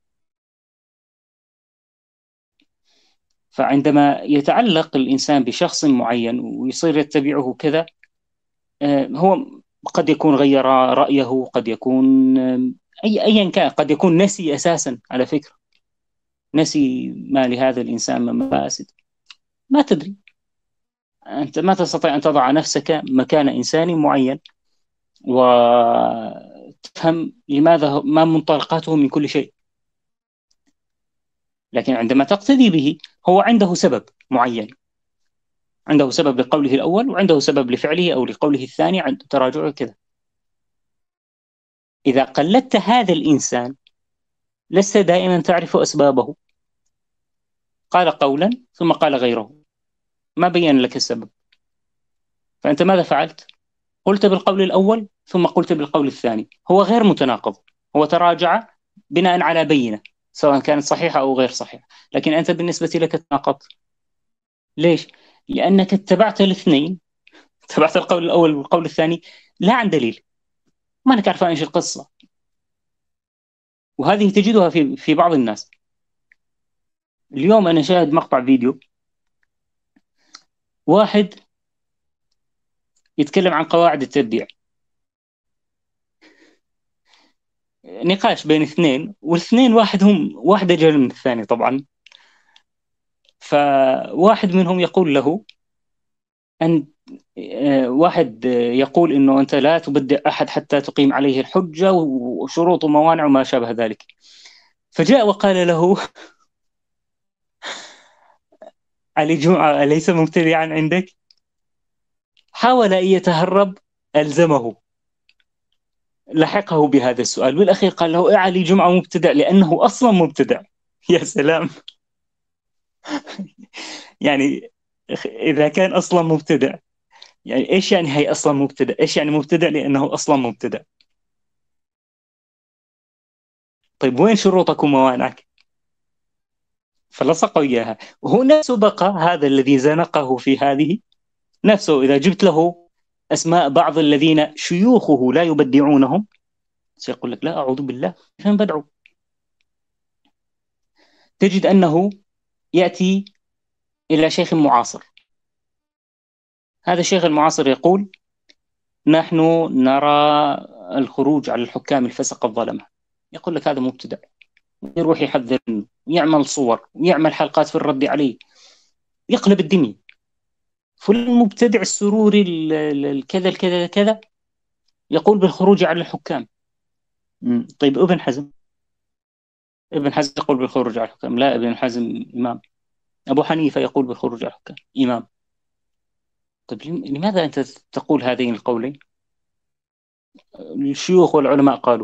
فعندما يتعلق الإنسان بشخص معين ويصير يتبعه كذا، هو قد يكون غير رأيه، قد يكون أي أيا كان، قد يكون نسي أساسا. على فكرة نسي ما لهذا الإنسان من مفاسد، ما تدري. أنت ما تستطيع أن تضع نفسك مكان إنسان معين وتفهم لماذا ما منطلقاته من كل شيء. لكن عندما تقتدي به هو عنده سبب معين، عنده سبب لقوله الأول وعنده سبب لفعله أو لقوله الثاني عند تراجعه كذا. إذا قلدت هذا الإنسان لست دائما تعرف أسبابه. قال قولا ثم قال غيره، ما بين لك السبب، فأنت ماذا فعلت؟ قلت بالقول الأول ثم قلت بالقول الثاني، هو غير متناقض، هو تراجع بناء على بينة سواء كانت صحيحة أو غير صحيحة، لكن أنت بالنسبة لك تناقضت. ليش؟ لأنك اتبعت الاثنين، اتبعت القول الأول والقول الثاني لا عن دليل، ما أنك عارفة إيش القصة. وهذه تجدها في في بعض الناس. اليوم أنا شاهد مقطع فيديو، واحد يتكلم عن قواعد التبديع، نقاش بين اثنين، والاثنين واحد هم واحد أجل من الثاني طبعا. فواحد منهم يقول له أن واحد يقول إنه أنت لا تبدع أحد حتى تقيم عليه الحجة وشروط وموانع وما شابه ذلك. فجاء وقال له علي جمعة أليس مبتدعا عندك؟ حاول أن يتهرب، ألزمه، لحقه بهذا السؤال، بالأخير قال له علي جمعة مبتدع لأنه أصلا مبتدع. يا سلام. يعني إذا كان أصلا مبتدع، يعني إيش يعني هي أصلا مبتدع؟ إيش يعني مبتدع لأنه أصلا مبتدع؟ طيب وين شروطك وموانعك؟ فلصقوا إياها. هنا سبق هذا الذي زنقه في هذه نفسه، إذا جبت له أسماء بعض الذين شيوخه لا يبدعونهم سيقول لك لا أعوذ بالله كيف بدعو. تجد أنه يأتي إلى شيخ معاصر، هذا الشيخ المعاصر يقول نحن نرى الخروج على الحكام الفسق الظلمة، يقول لك هذا مبتدع، يروح يحذر منه، يعمل صور، يعمل حلقات في الرد عليه، يقلب الدنيا. فلان مبتدع السروري الكذا الكذا كذا يقول بالخروج على الحكام. طيب ابن حزم، ابن حزم يقول بالخروج على الحكام، لا ابن حزم إمام. أبو حنيفة يقول بالخروج على الحكام، إمام. طيب لماذا أنت تقول هذين القولين؟ الشيوخ والعلماء قالوا،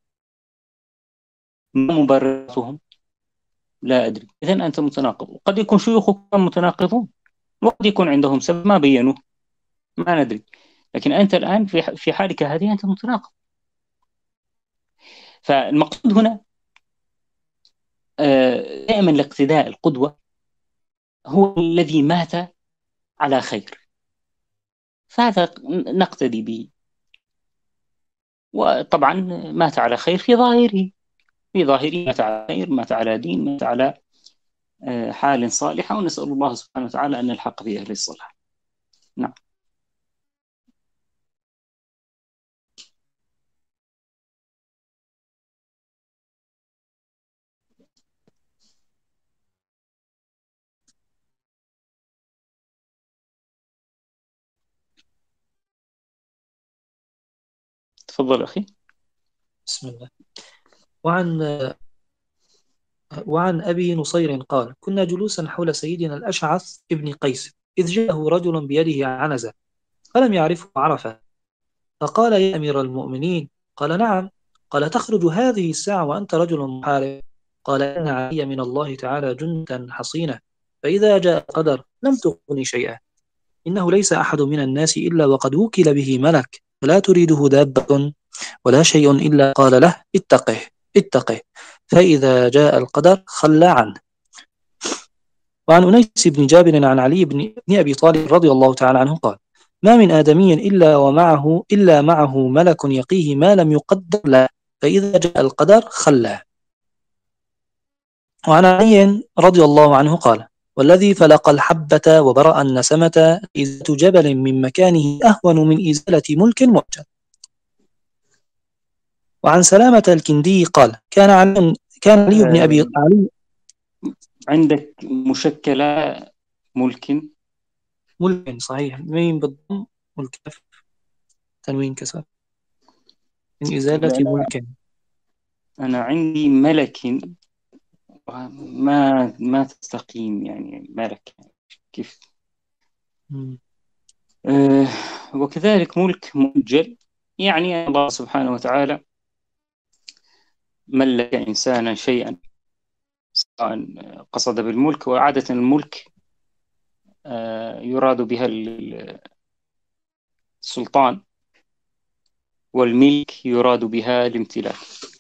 ما مبرراتهم؟ لا أدري. إذن أنت متناقض. قد يكون شيوخك متناقضون وقد يكون عندهم سبب ما بينوه، ما ندري، لكن أنت الآن في في حالك هذه أنت متناقض. فالمقصود هنا دائما الاقتداء، القدوة هو الذي مات على خير، فهذا نقتدي به. وطبعا مات على خير في ظاهره، في ظاهره مات على خير، مات على دين، مات على حال صالحة، ونسأل الله سبحانه وتعالى أن نلحق في أهل الصلاح. نعم. تفضل أخي. بسم الله. وعن وعن أبي نصير قال كنا جلوسا حول سيدنا الأشعث ابن قيس إذ جاءه رجل بيده عنزة فلم يعرفه عرفه، فقال يا أمير المؤمنين. قال نعم. قال تخرج هذه الساعة وأنت رجل محارب؟ قال إن علي من الله تعالى جندا حصينة، فإذا جاء القدر لم تغني شيئا، إنه ليس أحد من الناس إلا وقد وكل به ملك، فلا تريده دابة ولا شيء إلا قال له اتقه اتقه، فإذا جاء القدر خلى عنه. وعن أنيس بن جابر عن علي بن أبي طالب رضي الله تعالى عنه قال ما من آدمي إلا ومعه إلا معه ملك يقيه ما لم يقدر له، فإذا جاء القدر خلاه. وعن علي رضي الله عنه قال والذي فلق الحبة وبرأ النسمة إزالة جبل من مكانه أهون من إزالة ملك مؤجل. وعن سلامة الكندي قال كان علي كان علي بن أبي علي عندك مشكلة ملك ملك صحيح، مين بالضم والكاف تنوين كسر من إزالة ملك. أنا عندي ملك ما ما تستقيم، يعني ملك كيف؟ أه وكذلك ملك مؤجل، يعني الله سبحانه وتعالى ملك إنسانا شيئا سواء قصد بالملك، وعادة الملك أه يراد بها السلطان، والملك يراد بها الامتلاك.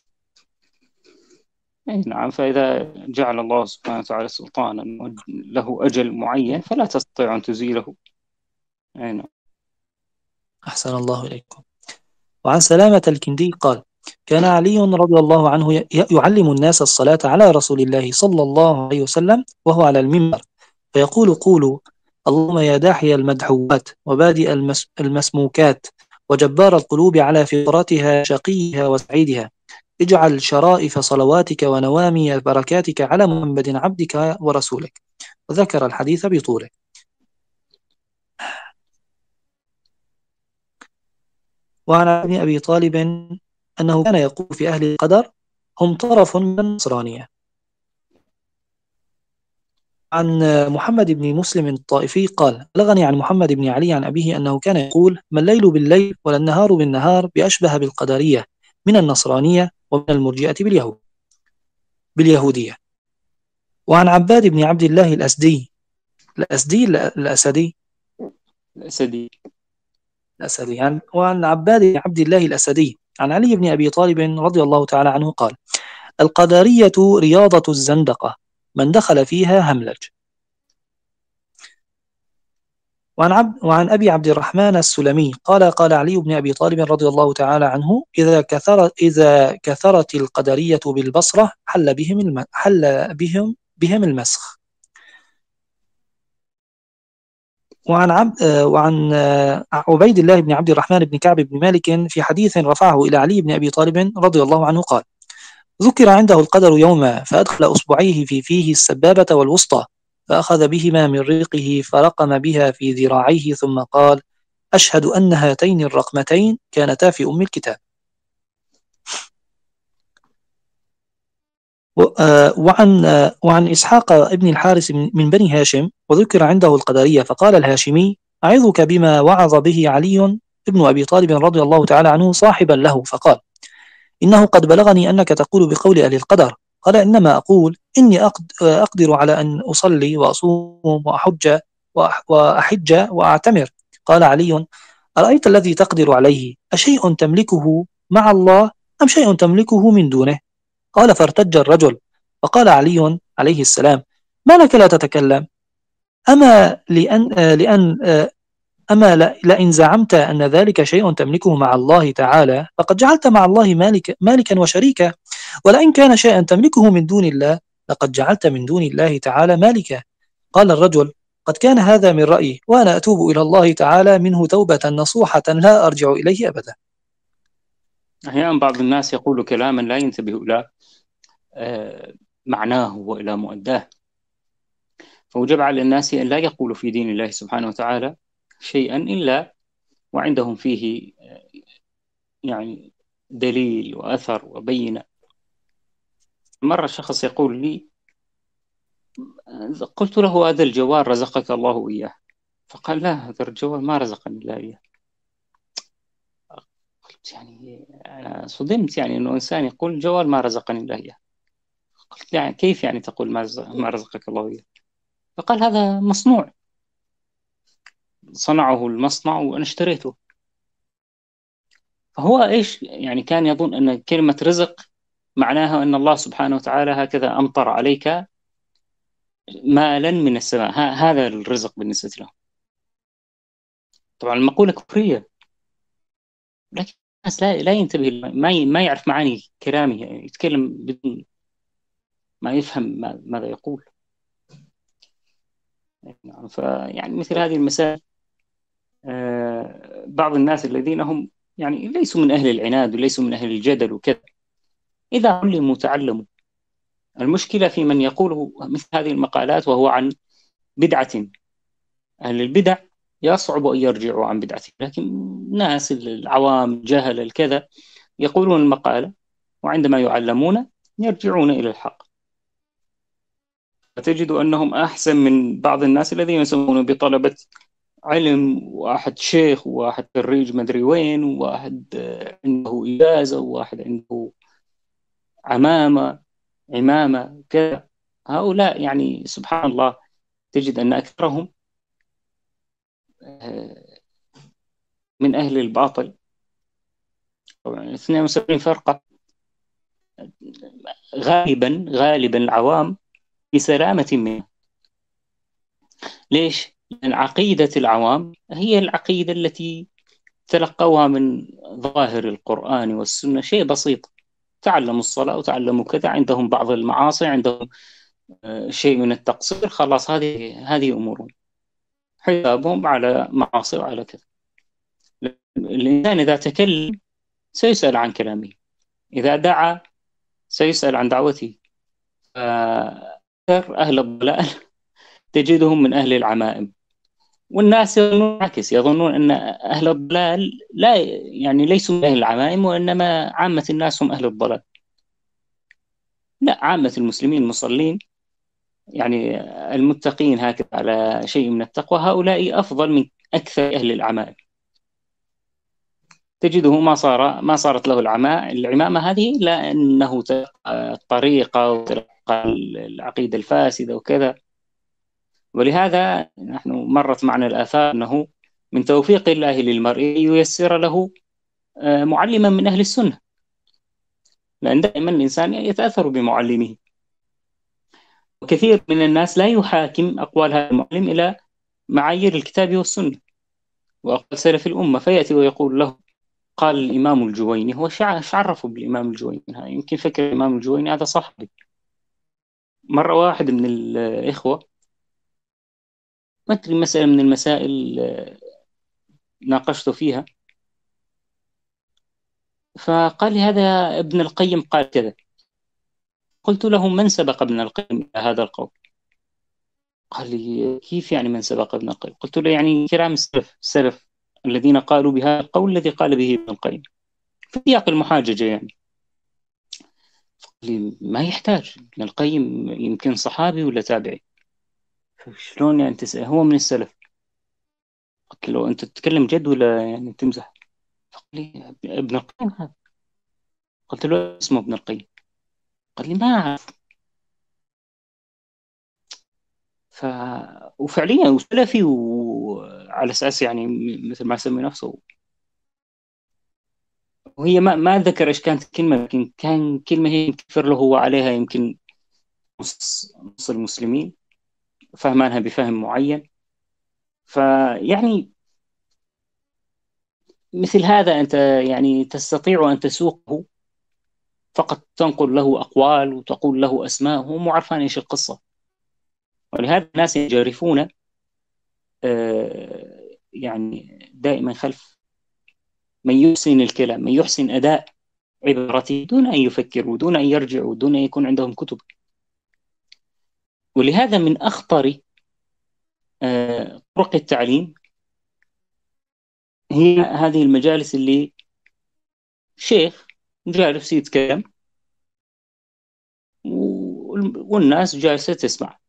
نعم. فإذا جعل الله سبحانه وتعالى سلطانا له أجل معين فلا تستطيع أن تزيله. نعم. أحسن الله إليكم. وعن سلامة الكندي قال كان علي رضي الله عنه يعلم الناس الصلاة على رسول الله صلى الله عليه وسلم وهو على المنبر، فيقول قولوا اللهم يا داحي المدحوات وبادئ المس المسموكات وجبار القلوب على فطرتها شقيها وسعيدها، اجعل شرائف صلواتك ونوامي بركاتك على محمد عبدك ورسولك، وذكر الحديث بطوله. وعن ابن أبي طالب أنه كان يقول في أهل القدر هم طرف من النصرانية. عن محمد بن مسلم الطائفي قال: بلغني عن محمد بن علي عن أبيه أنه كان يقول: ما الليل بالليل ولا النهار بالنهار بأشبه بالقدرية من النصرانية ومن المرجئة باليهود باليهودية. وعن عباد بن عبد الله الأسدي الأسدي الأسدي الأسدي الأسدي يعني وعن عباد بن عبد الله الأسدي عن علي بن أبي طالب رضي الله تعالى عنه قال: القدرية رياضة الزندقة، من دخل فيها هملج. وعن, عب وعن أبي عبد الرحمن السلمي قال: قال علي بن أبي طالب رضي الله تعالى عنه: إذا كثر إذا كثرت القدرية بالبصرة حل بهم الم حل بهم بهم المسخ. وعن عبد وعن عبيد الله بن عبد الرحمن بن كعب بن مالك في حديث رفعه إلى علي بن أبي طالب رضي الله عنه قال: ذكر عنده القدر يوما فأدخل أصبعيه في فيه السبابة والوسطى فأخذ بهما من ريقه فرقم بها في ذراعيه ثم قال: أشهد أن هاتين الرقمتين كانتا في أم الكتاب. وعن وعن إسحاق ابن الحارث من بني هاشم وذكر عنده القدرية فقال الهاشمي: أعظك بما وعظ به علي ابن أبي طالب رضي الله تعالى عنه صاحبا له، فقال: إنه قد بلغني أنك تقول بقول أهل القدر. قال: إنما أقول إني أقدر على أن أصلي وأصوم وأحج وأحج وأعتمر. قال علي: أرأيت الذي تقدر عليه أشيء تملكه مع الله أم شيء تملكه من دونه؟ قال: فارتج الرجل. فقال علي عليه السلام: ما لك لا تتكلم؟ أما لأن, لأن أما لئن زعمت أن ذلك شيء تملكه مع الله تعالى فقد جعلت مع الله مالك مالكا وشريكا، ولئن كان شيئا تملكه من دون الله لقد جعلت من دون الله تعالى مالكا. قال الرجل: قد كان هذا من رأيي، وأنا أتوب إلى الله تعالى منه توبة نصوحة لا أرجع إليه أبدا. أحيانا بعض الناس يقول كلاما لا ينتبه إلى معناه وإلى مؤداه، فوجب على الناس أن لا يقولوا في دين الله سبحانه وتعالى شيئا إلا وعندهم فيه يعني دليل وأثر وبينة. مرة شخص يقول لي، قلت له: هذا الجوال رزقك الله إياه؟ فقال: لا، هذا الجوال ما رزقني الله إياه. قلت يعني أنا صدمت، يعني أنه إنسان يقول الجوال ما رزقني الله إياه. قلت يعني كيف يعني تقول ما رزقك الله إياه؟ فقال: هذا مصنوع، صنعه المصنع وأنا اشتريته. فهو إيش يعني كان يظن أن كلمة رزق معناها أن الله سبحانه وتعالى هكذا أمطر عليك مالا من السماء، هذا الرزق بالنسبة له. طبعا المقولة كفرية، لكن الناس لا, لا ينتبه، ما ما يعرف معاني كلامه، يعني يتكلم بدون ما يفهم ماذا يقول. فيعني مثل هذه المسائل بعض الناس الذين هم يعني ليسوا من أهل العناد وليسوا من أهل الجدل وكذا، إذا علموا تعلموا. المشكلة في من يقوله مثل هذه المقالات وهو عن بدعة. أهل البدع يصعب أن يرجعوا عن بدعته، لكن الناس العوام جهل الكذا يقولون المقالة وعندما يعلمون يرجعون إلى الحق. فتجد أنهم أحسن من بعض الناس الذين يسمون بطلبة علم، واحد شيخ وواحد خريج مدري وين، وواحد عنده إجازة وواحد عنده عمامة عمامة كذا. هؤلاء يعني سبحان الله تجد أن أكثرهم من أهل الباطل. طبعا اثنين وسبعين فرقة غالبا غالبا العوام بسلامة منه. ليش؟ لأن عقيدة العوام هي العقيدة التي تلقوها من ظاهر القرآن والسنة، شيء بسيط، تعلموا الصلاة وتعلموا كذا، عندهم بعض المعاصي، عندهم شيء من التقصير، خلاص هذه هذه أمورهم، حسابهم على معاصي وعلى كذا. الإنسان إذا تكلم سيسأل عن كلامه، إذا دعا سيسأل عن دعوته. أهل الضلال تجدهم من أهل العمائم، والناس يظنون عكس، يظنون أن أهل الضلال لا يعني ليسوا من أهل العمائم، وإنما عامة الناس هم أهل الضلال. لا، عامة المسلمين المصلين يعني المتقين هكذا على شيء من التقوى هؤلاء أفضل من أكثر أهل العمائم. تجده ما صار ما صارت له العماء العمامة هذه إلا أنه تلقى الطريقة وتلقى العقيدة الفاسدة وكذا. ولهذا نحن مرت معنا الآثار أنه من توفيق الله للمرء ييسر له معلما من أهل السنة، لأن دائما الإنسان يتأثر بمعلمه. وكثير من الناس لا يحاكم أقوال هذا المعلم إلى معايير الكتاب والسنة وأقوال سلف الأمة، فيأتي ويقول له قال الإمام الجويني. هو ايش عرفه بالإمام الجويني؟ يمكن فكر الإمام الجويني هذا صاحبي. مرة واحد من الإخوة ما أدري مسألة من المسائل ناقشته فيها، فقال لي هذا ابن القيم قال كذا. قلت له من سبق ابن القيم إلى هذا القول؟ قال لي كيف يعني من سبق ابن القيم؟ قلت له يعني كرام السلف السلف الذين قالوا بهذا القول الذي قال به ابن القيم في سياق المحاججة يعني. قال لي ما يحتاج، ابن القيم يمكن صحابي ولا تابعي، شلون يعني تسأل هو من السلف؟ قلت له أنت تتكلم جد ولا يعني تمزح؟ قال لي ابن القيم هذا. قلت له اسمه ابن القيم. قال لي ما أعرف. ف... وفعليا وسلفي وعلى أساس يعني مثل ما سمي نفسه. وهي ما ما ذكر إيش كانت الكلمة، لكن كان كلمة هي كفر له هو عليها يمكن نص نص المسلمين فهمانها بفهم معين. فيعني مثل هذا أنت يعني تستطيع أن تسوقه، فقط تنقل له أقوال وتقول له أسماء هم مو عارفان إيش القصة. ولهذا الناس يجرفون يعني دائما خلف من يحسن الكلام، من يحسن أداء عبارته دون أن يفكروا، دون أن يرجعوا، دون أن يكون عندهم كتب. ولهذا من أخطر طرق التعليم هي هذه المجالس اللي شيخ جالس يتكلم والناس جالسة تسمع،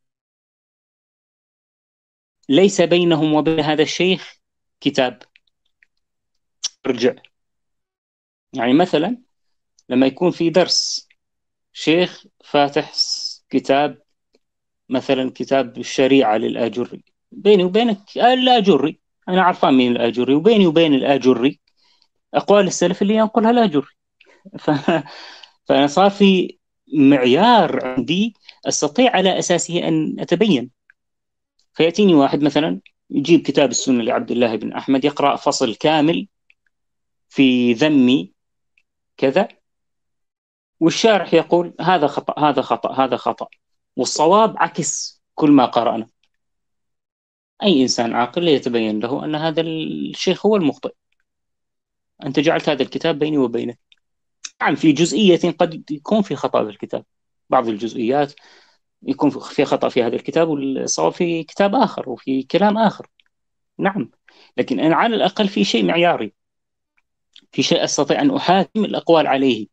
ليس بينهم وبين هذا الشيخ كتاب ارجع. يعني مثلا لما يكون في درس شيخ فاتح كتاب مثلا كتاب الشريعة للآجري، بيني وبينك الآجري أنا عارفان مين الآجري، وبيني وبين الآجري أقوال السلف اللي ينقلها الآجري. ف... فأنا صار في معيار عندي أستطيع على أساسه أن أتبين. فيأتيني واحد مثلا يجيب كتاب السنة لعبد الله بن أحمد يقرأ فصل كامل في ذم كذا، والشارح يقول هذا خطأ هذا خطأ هذا خطأ، والصواب عكس كل ما قرأنا. أي إنسان عاقل يتبين له أن هذا الشيخ هو المخطئ. أنت جعلت هذا الكتاب بيني وبينك. نعم في جزئية قد يكون في خطأ في الكتاب، بعض الجزئيات يكون في خطأ في هذا الكتاب والصواب في كتاب آخر وفي كلام آخر. نعم، لكن أنا على الأقل في شيء معياري، في شيء أستطيع أن أحاكم الأقوال عليه.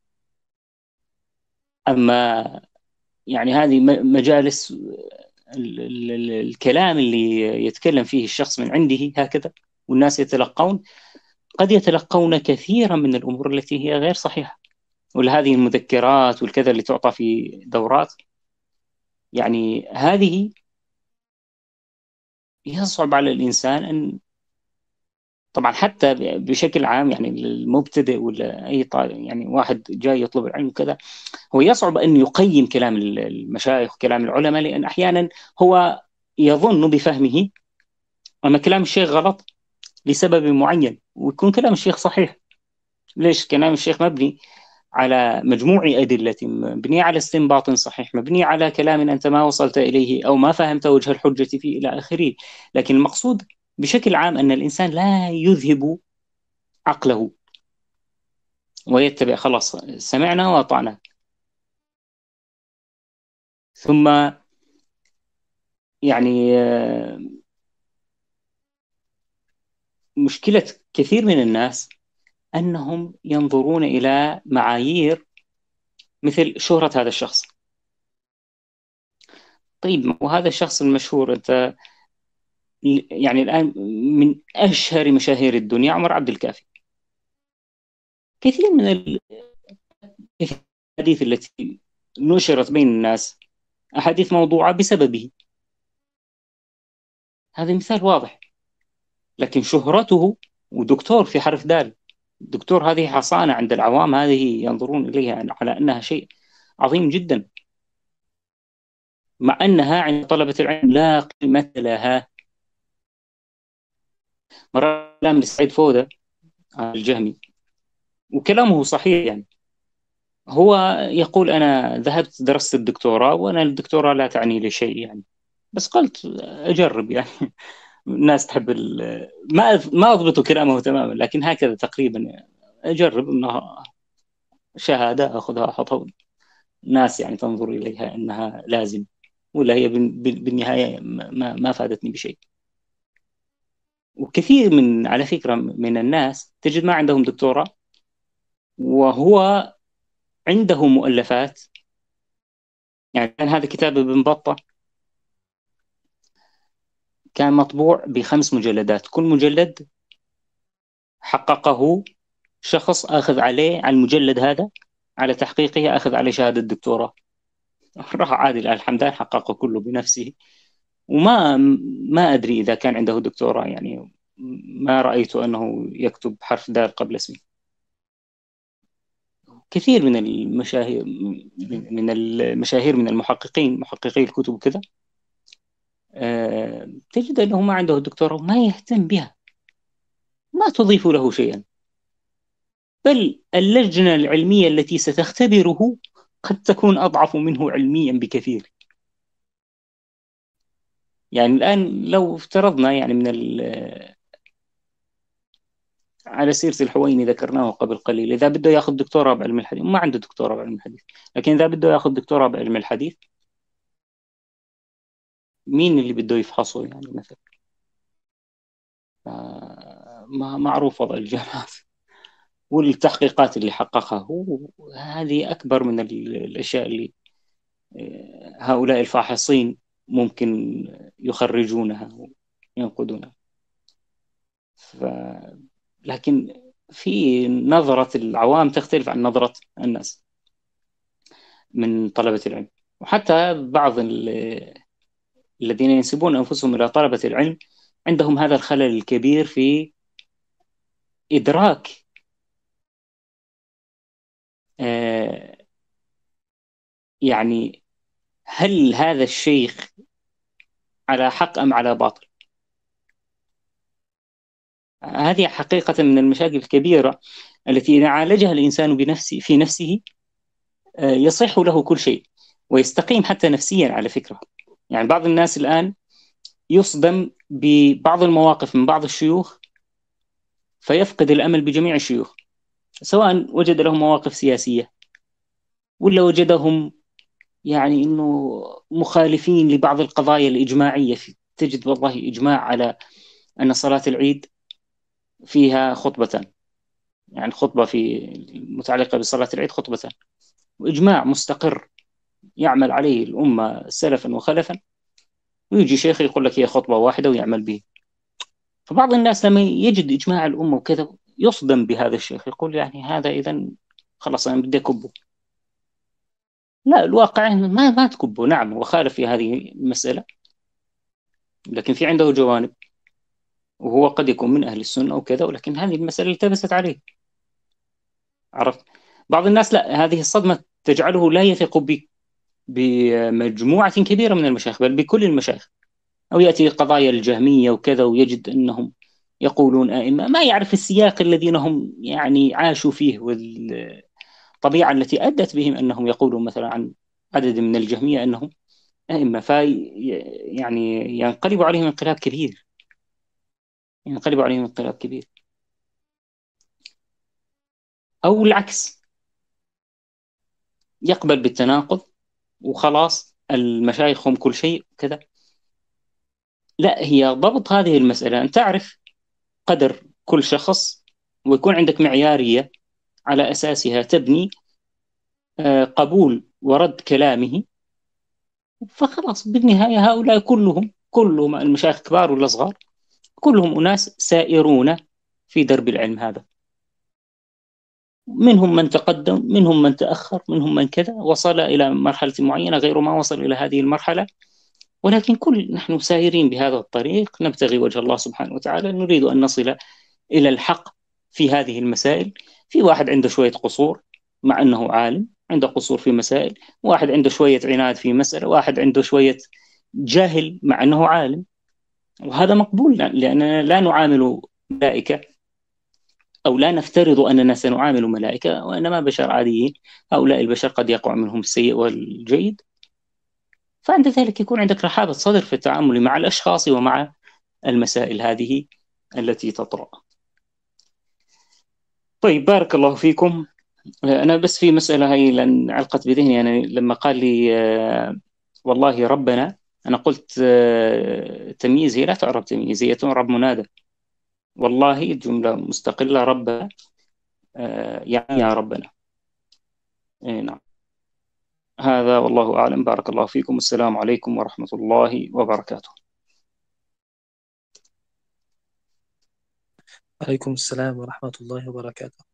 أما يعني هذه مجالس الكلام اللي يتكلم فيه الشخص من عنده هكذا والناس يتلقون، قد يتلقون كثيرا من الأمور التي هي غير صحيحة. ولهذه المذكرات والكذا اللي تعطى في دورات، يعني هذه يصعب على الإنسان أن طبعا حتى بشكل عام يعني المبتدئ ولا أي طالب يعني واحد جاي يطلب العلم كذا، هو يصعب أن يقيم كلام المشايخ وكلام العلماء، لأن أحيانا هو يظن بفهمه أن كلام الشيخ غلط لسبب معين ويكون كلام الشيخ صحيح. ليش؟ كلام الشيخ مبني على مجموع أدلة، مبني على استنباط صحيح، مبني على كلام أنت ما وصلت إليه أو ما فهمت وجه الحجة فيه إلى آخره. لكن المقصود بشكل عام أن الإنسان لا يذهب عقله ويتبع خلاص سمعنا وأطعنا. ثم يعني مشكلة كثير من الناس أنهم ينظرون إلى معايير مثل شهرة هذا الشخص. طيب وهذا الشخص المشهور أنت يعني الآن من أشهر مشاهير الدنيا عمر عبد الكافي، كثير من الأحاديث التي نشرت بين الناس أحاديث موضوعة بسببه، هذا مثال واضح. لكن شهرته ودكتور في حرف دال، دكتور هذه حصانة عند العوام، هذه ينظرون إليها على أنها شيء عظيم جدا، مع أنها عند طلبة العلم لا قيمة لها. مرة كلام لسعيد فودة الجهمي وكلامه صحيح، يعني هو يقول أنا ذهبت درست الدكتوراه وأنا الدكتوراه لا تعني لي شيء، يعني بس قلت أجرب يعني الناس تحب ما ما أضبط كلامه تماما، لكن هكذا تقريبا يعني أجرب أنها شهادة أخذها أحطها، ناس يعني تنظر إليها أنها لازم، ولا هي بالنهاية ما ما فادتني بشيء. وكثير من على فكرة من الناس تجد ما عندهم دكتوراه وهو عنده مؤلفات، يعني كان هذا كتاب ابن بطة كان مطبوع بخمس مجلدات، كل مجلد حققه شخص أخذ عليه على المجلد هذا على تحقيقه أخذ عليه شهادة دكتوراه. راح عادل آل حمدان حققه كله بنفسه، وما ما أدري إذا كان عنده دكتوراه، يعني ما رأيت أنه يكتب حرف دال قبل اسمه. كثير من المشاهير من المشاهير من المحققين محققي الكتب وكذا أه تجد أنه ما عنده دكتوراه وما يهتم بها، ما تضيف له شيئا، بل اللجنة العلمية التي ستختبره قد تكون أضعف منه علميا بكثير. يعني الآن لو افترضنا يعني من على سيرة الحويني ذكرناه قبل قليل، إذا بده يأخذ دكتوراه بعلم الحديث، ما عنده دكتوراه بعلم الحديث، لكن إذا بده يأخذ دكتوراه بعلم الحديث مين اللي بده يفحصه يعني مثلا؟ ما معروف وضع الجامعات والتحقيقات اللي حققها هو، هذه أكبر من الأشياء اللي هؤلاء الفاحصين ممكن يخرجونها وينقدونها. ف... لكن في نظرة العوام تختلف عن نظرة الناس من طلبة العلم، وحتى بعض الذين ينسبون أنفسهم إلى طلبة العلم عندهم هذا الخلل الكبير في إدراك آه يعني هل هذا الشيخ على حق أم على باطل. هذه حقيقة من المشاكل الكبيرة التي إذا عالجها الإنسان بنفسه في نفسه آه يصح له كل شيء ويستقيم حتى نفسيا على فكرة. يعني بعض الناس الآن يصدم ببعض المواقف من بعض الشيوخ فيفقد الأمل بجميع الشيوخ، سواء وجد لهم مواقف سياسية ولا وجدهم يعني إنه مخالفين لبعض القضايا الإجماعية. تجد والله إجماع على أن صلاة العيد فيها خطبتان، يعني خطبة في متعلقة بصلاة العيد خطبتان، وإجماع مستقر يعمل عليه الأمة سلفا وخلفا، ويجي شيخ يقول لك هي خطبة واحدة ويعمل به. فبعض الناس لما يجد إجماع الأمة وكذا يصدم بهذا الشيخ، يقول يعني هذا إذن خلاص أنا بدي أكبه. لا، الواقع ما ما تكبه، نعم وخالف في هذه المسألة، لكن في عنده جوانب وهو قد يكون من أهل السنة وكذا، ولكن هذه المسألة التبست عليه. عرفت؟ بعض الناس لا، هذه الصدمة تجعله لا يثق بمجموعة كبيرة من المشايخ بل بكل المشايخ، أو يأتي قضايا الجهمية وكذا ويجد أنهم يقولون أئمة، ما يعرف السياق الذين هم يعني عاشوا فيه والطبيعة التي أدت بهم أنهم يقولون مثلا عن عدد من الجهمية أنهم أئمة، في يعني ينقلب عليهم انقلاب كبير، ينقلب عليهم انقلاب كبير. أو العكس، يقبل بالتناقض وخلاص المشايخ هم كل شيء كذا. لا، هي ضبط هذه المسألة أن تعرف قدر كل شخص ويكون عندك معيارية على أساسها تبني قبول ورد كلامه فخلاص بالنهاية هؤلاء كلهم كلهم المشايخ كبار ولا صغار كلهم أناس سائرون في درب العلم هذا، منهم من تقدم منهم من تأخر منهم من كذا وصل إلى مرحلة معينة غير ما وصل إلى هذه المرحلة، ولكن كل نحن سائرين بهذا الطريق نبتغي وجه الله سبحانه وتعالى، نريد أن نصل إلى الحق في هذه المسائل. في واحد عنده شوية قصور مع أنه عالم، عنده قصور في مسائل، واحد عنده شوية عناد في مسألة، واحد عنده شوية جاهل مع أنه عالم، وهذا مقبول لأننا لا نعامل ملائكة أو لا نفترض أننا سنعامل ملائكة، وإنما بشر عاديين. هؤلاء البشر قد يقع منهم السيء والجيد، فعند ذلك يكون عندك رحابة صدر في التعامل مع الأشخاص ومع المسائل هذه التي تطرأ. طيب بارك الله فيكم. أنا بس في مسألة هي لأن علقت بذهني، يعني لما قال لي آه والله ربنا، أنا قلت آه تمييز، هي لا تعرب تمييز، هي تعرب منادى. والله جملة مستقلة، ربنا آه يعني يا ربنا. إيه نعم. هذا والله أعلم. بارك الله فيكم، السلام عليكم ورحمة الله وبركاته. عليكم السلام ورحمة الله وبركاته.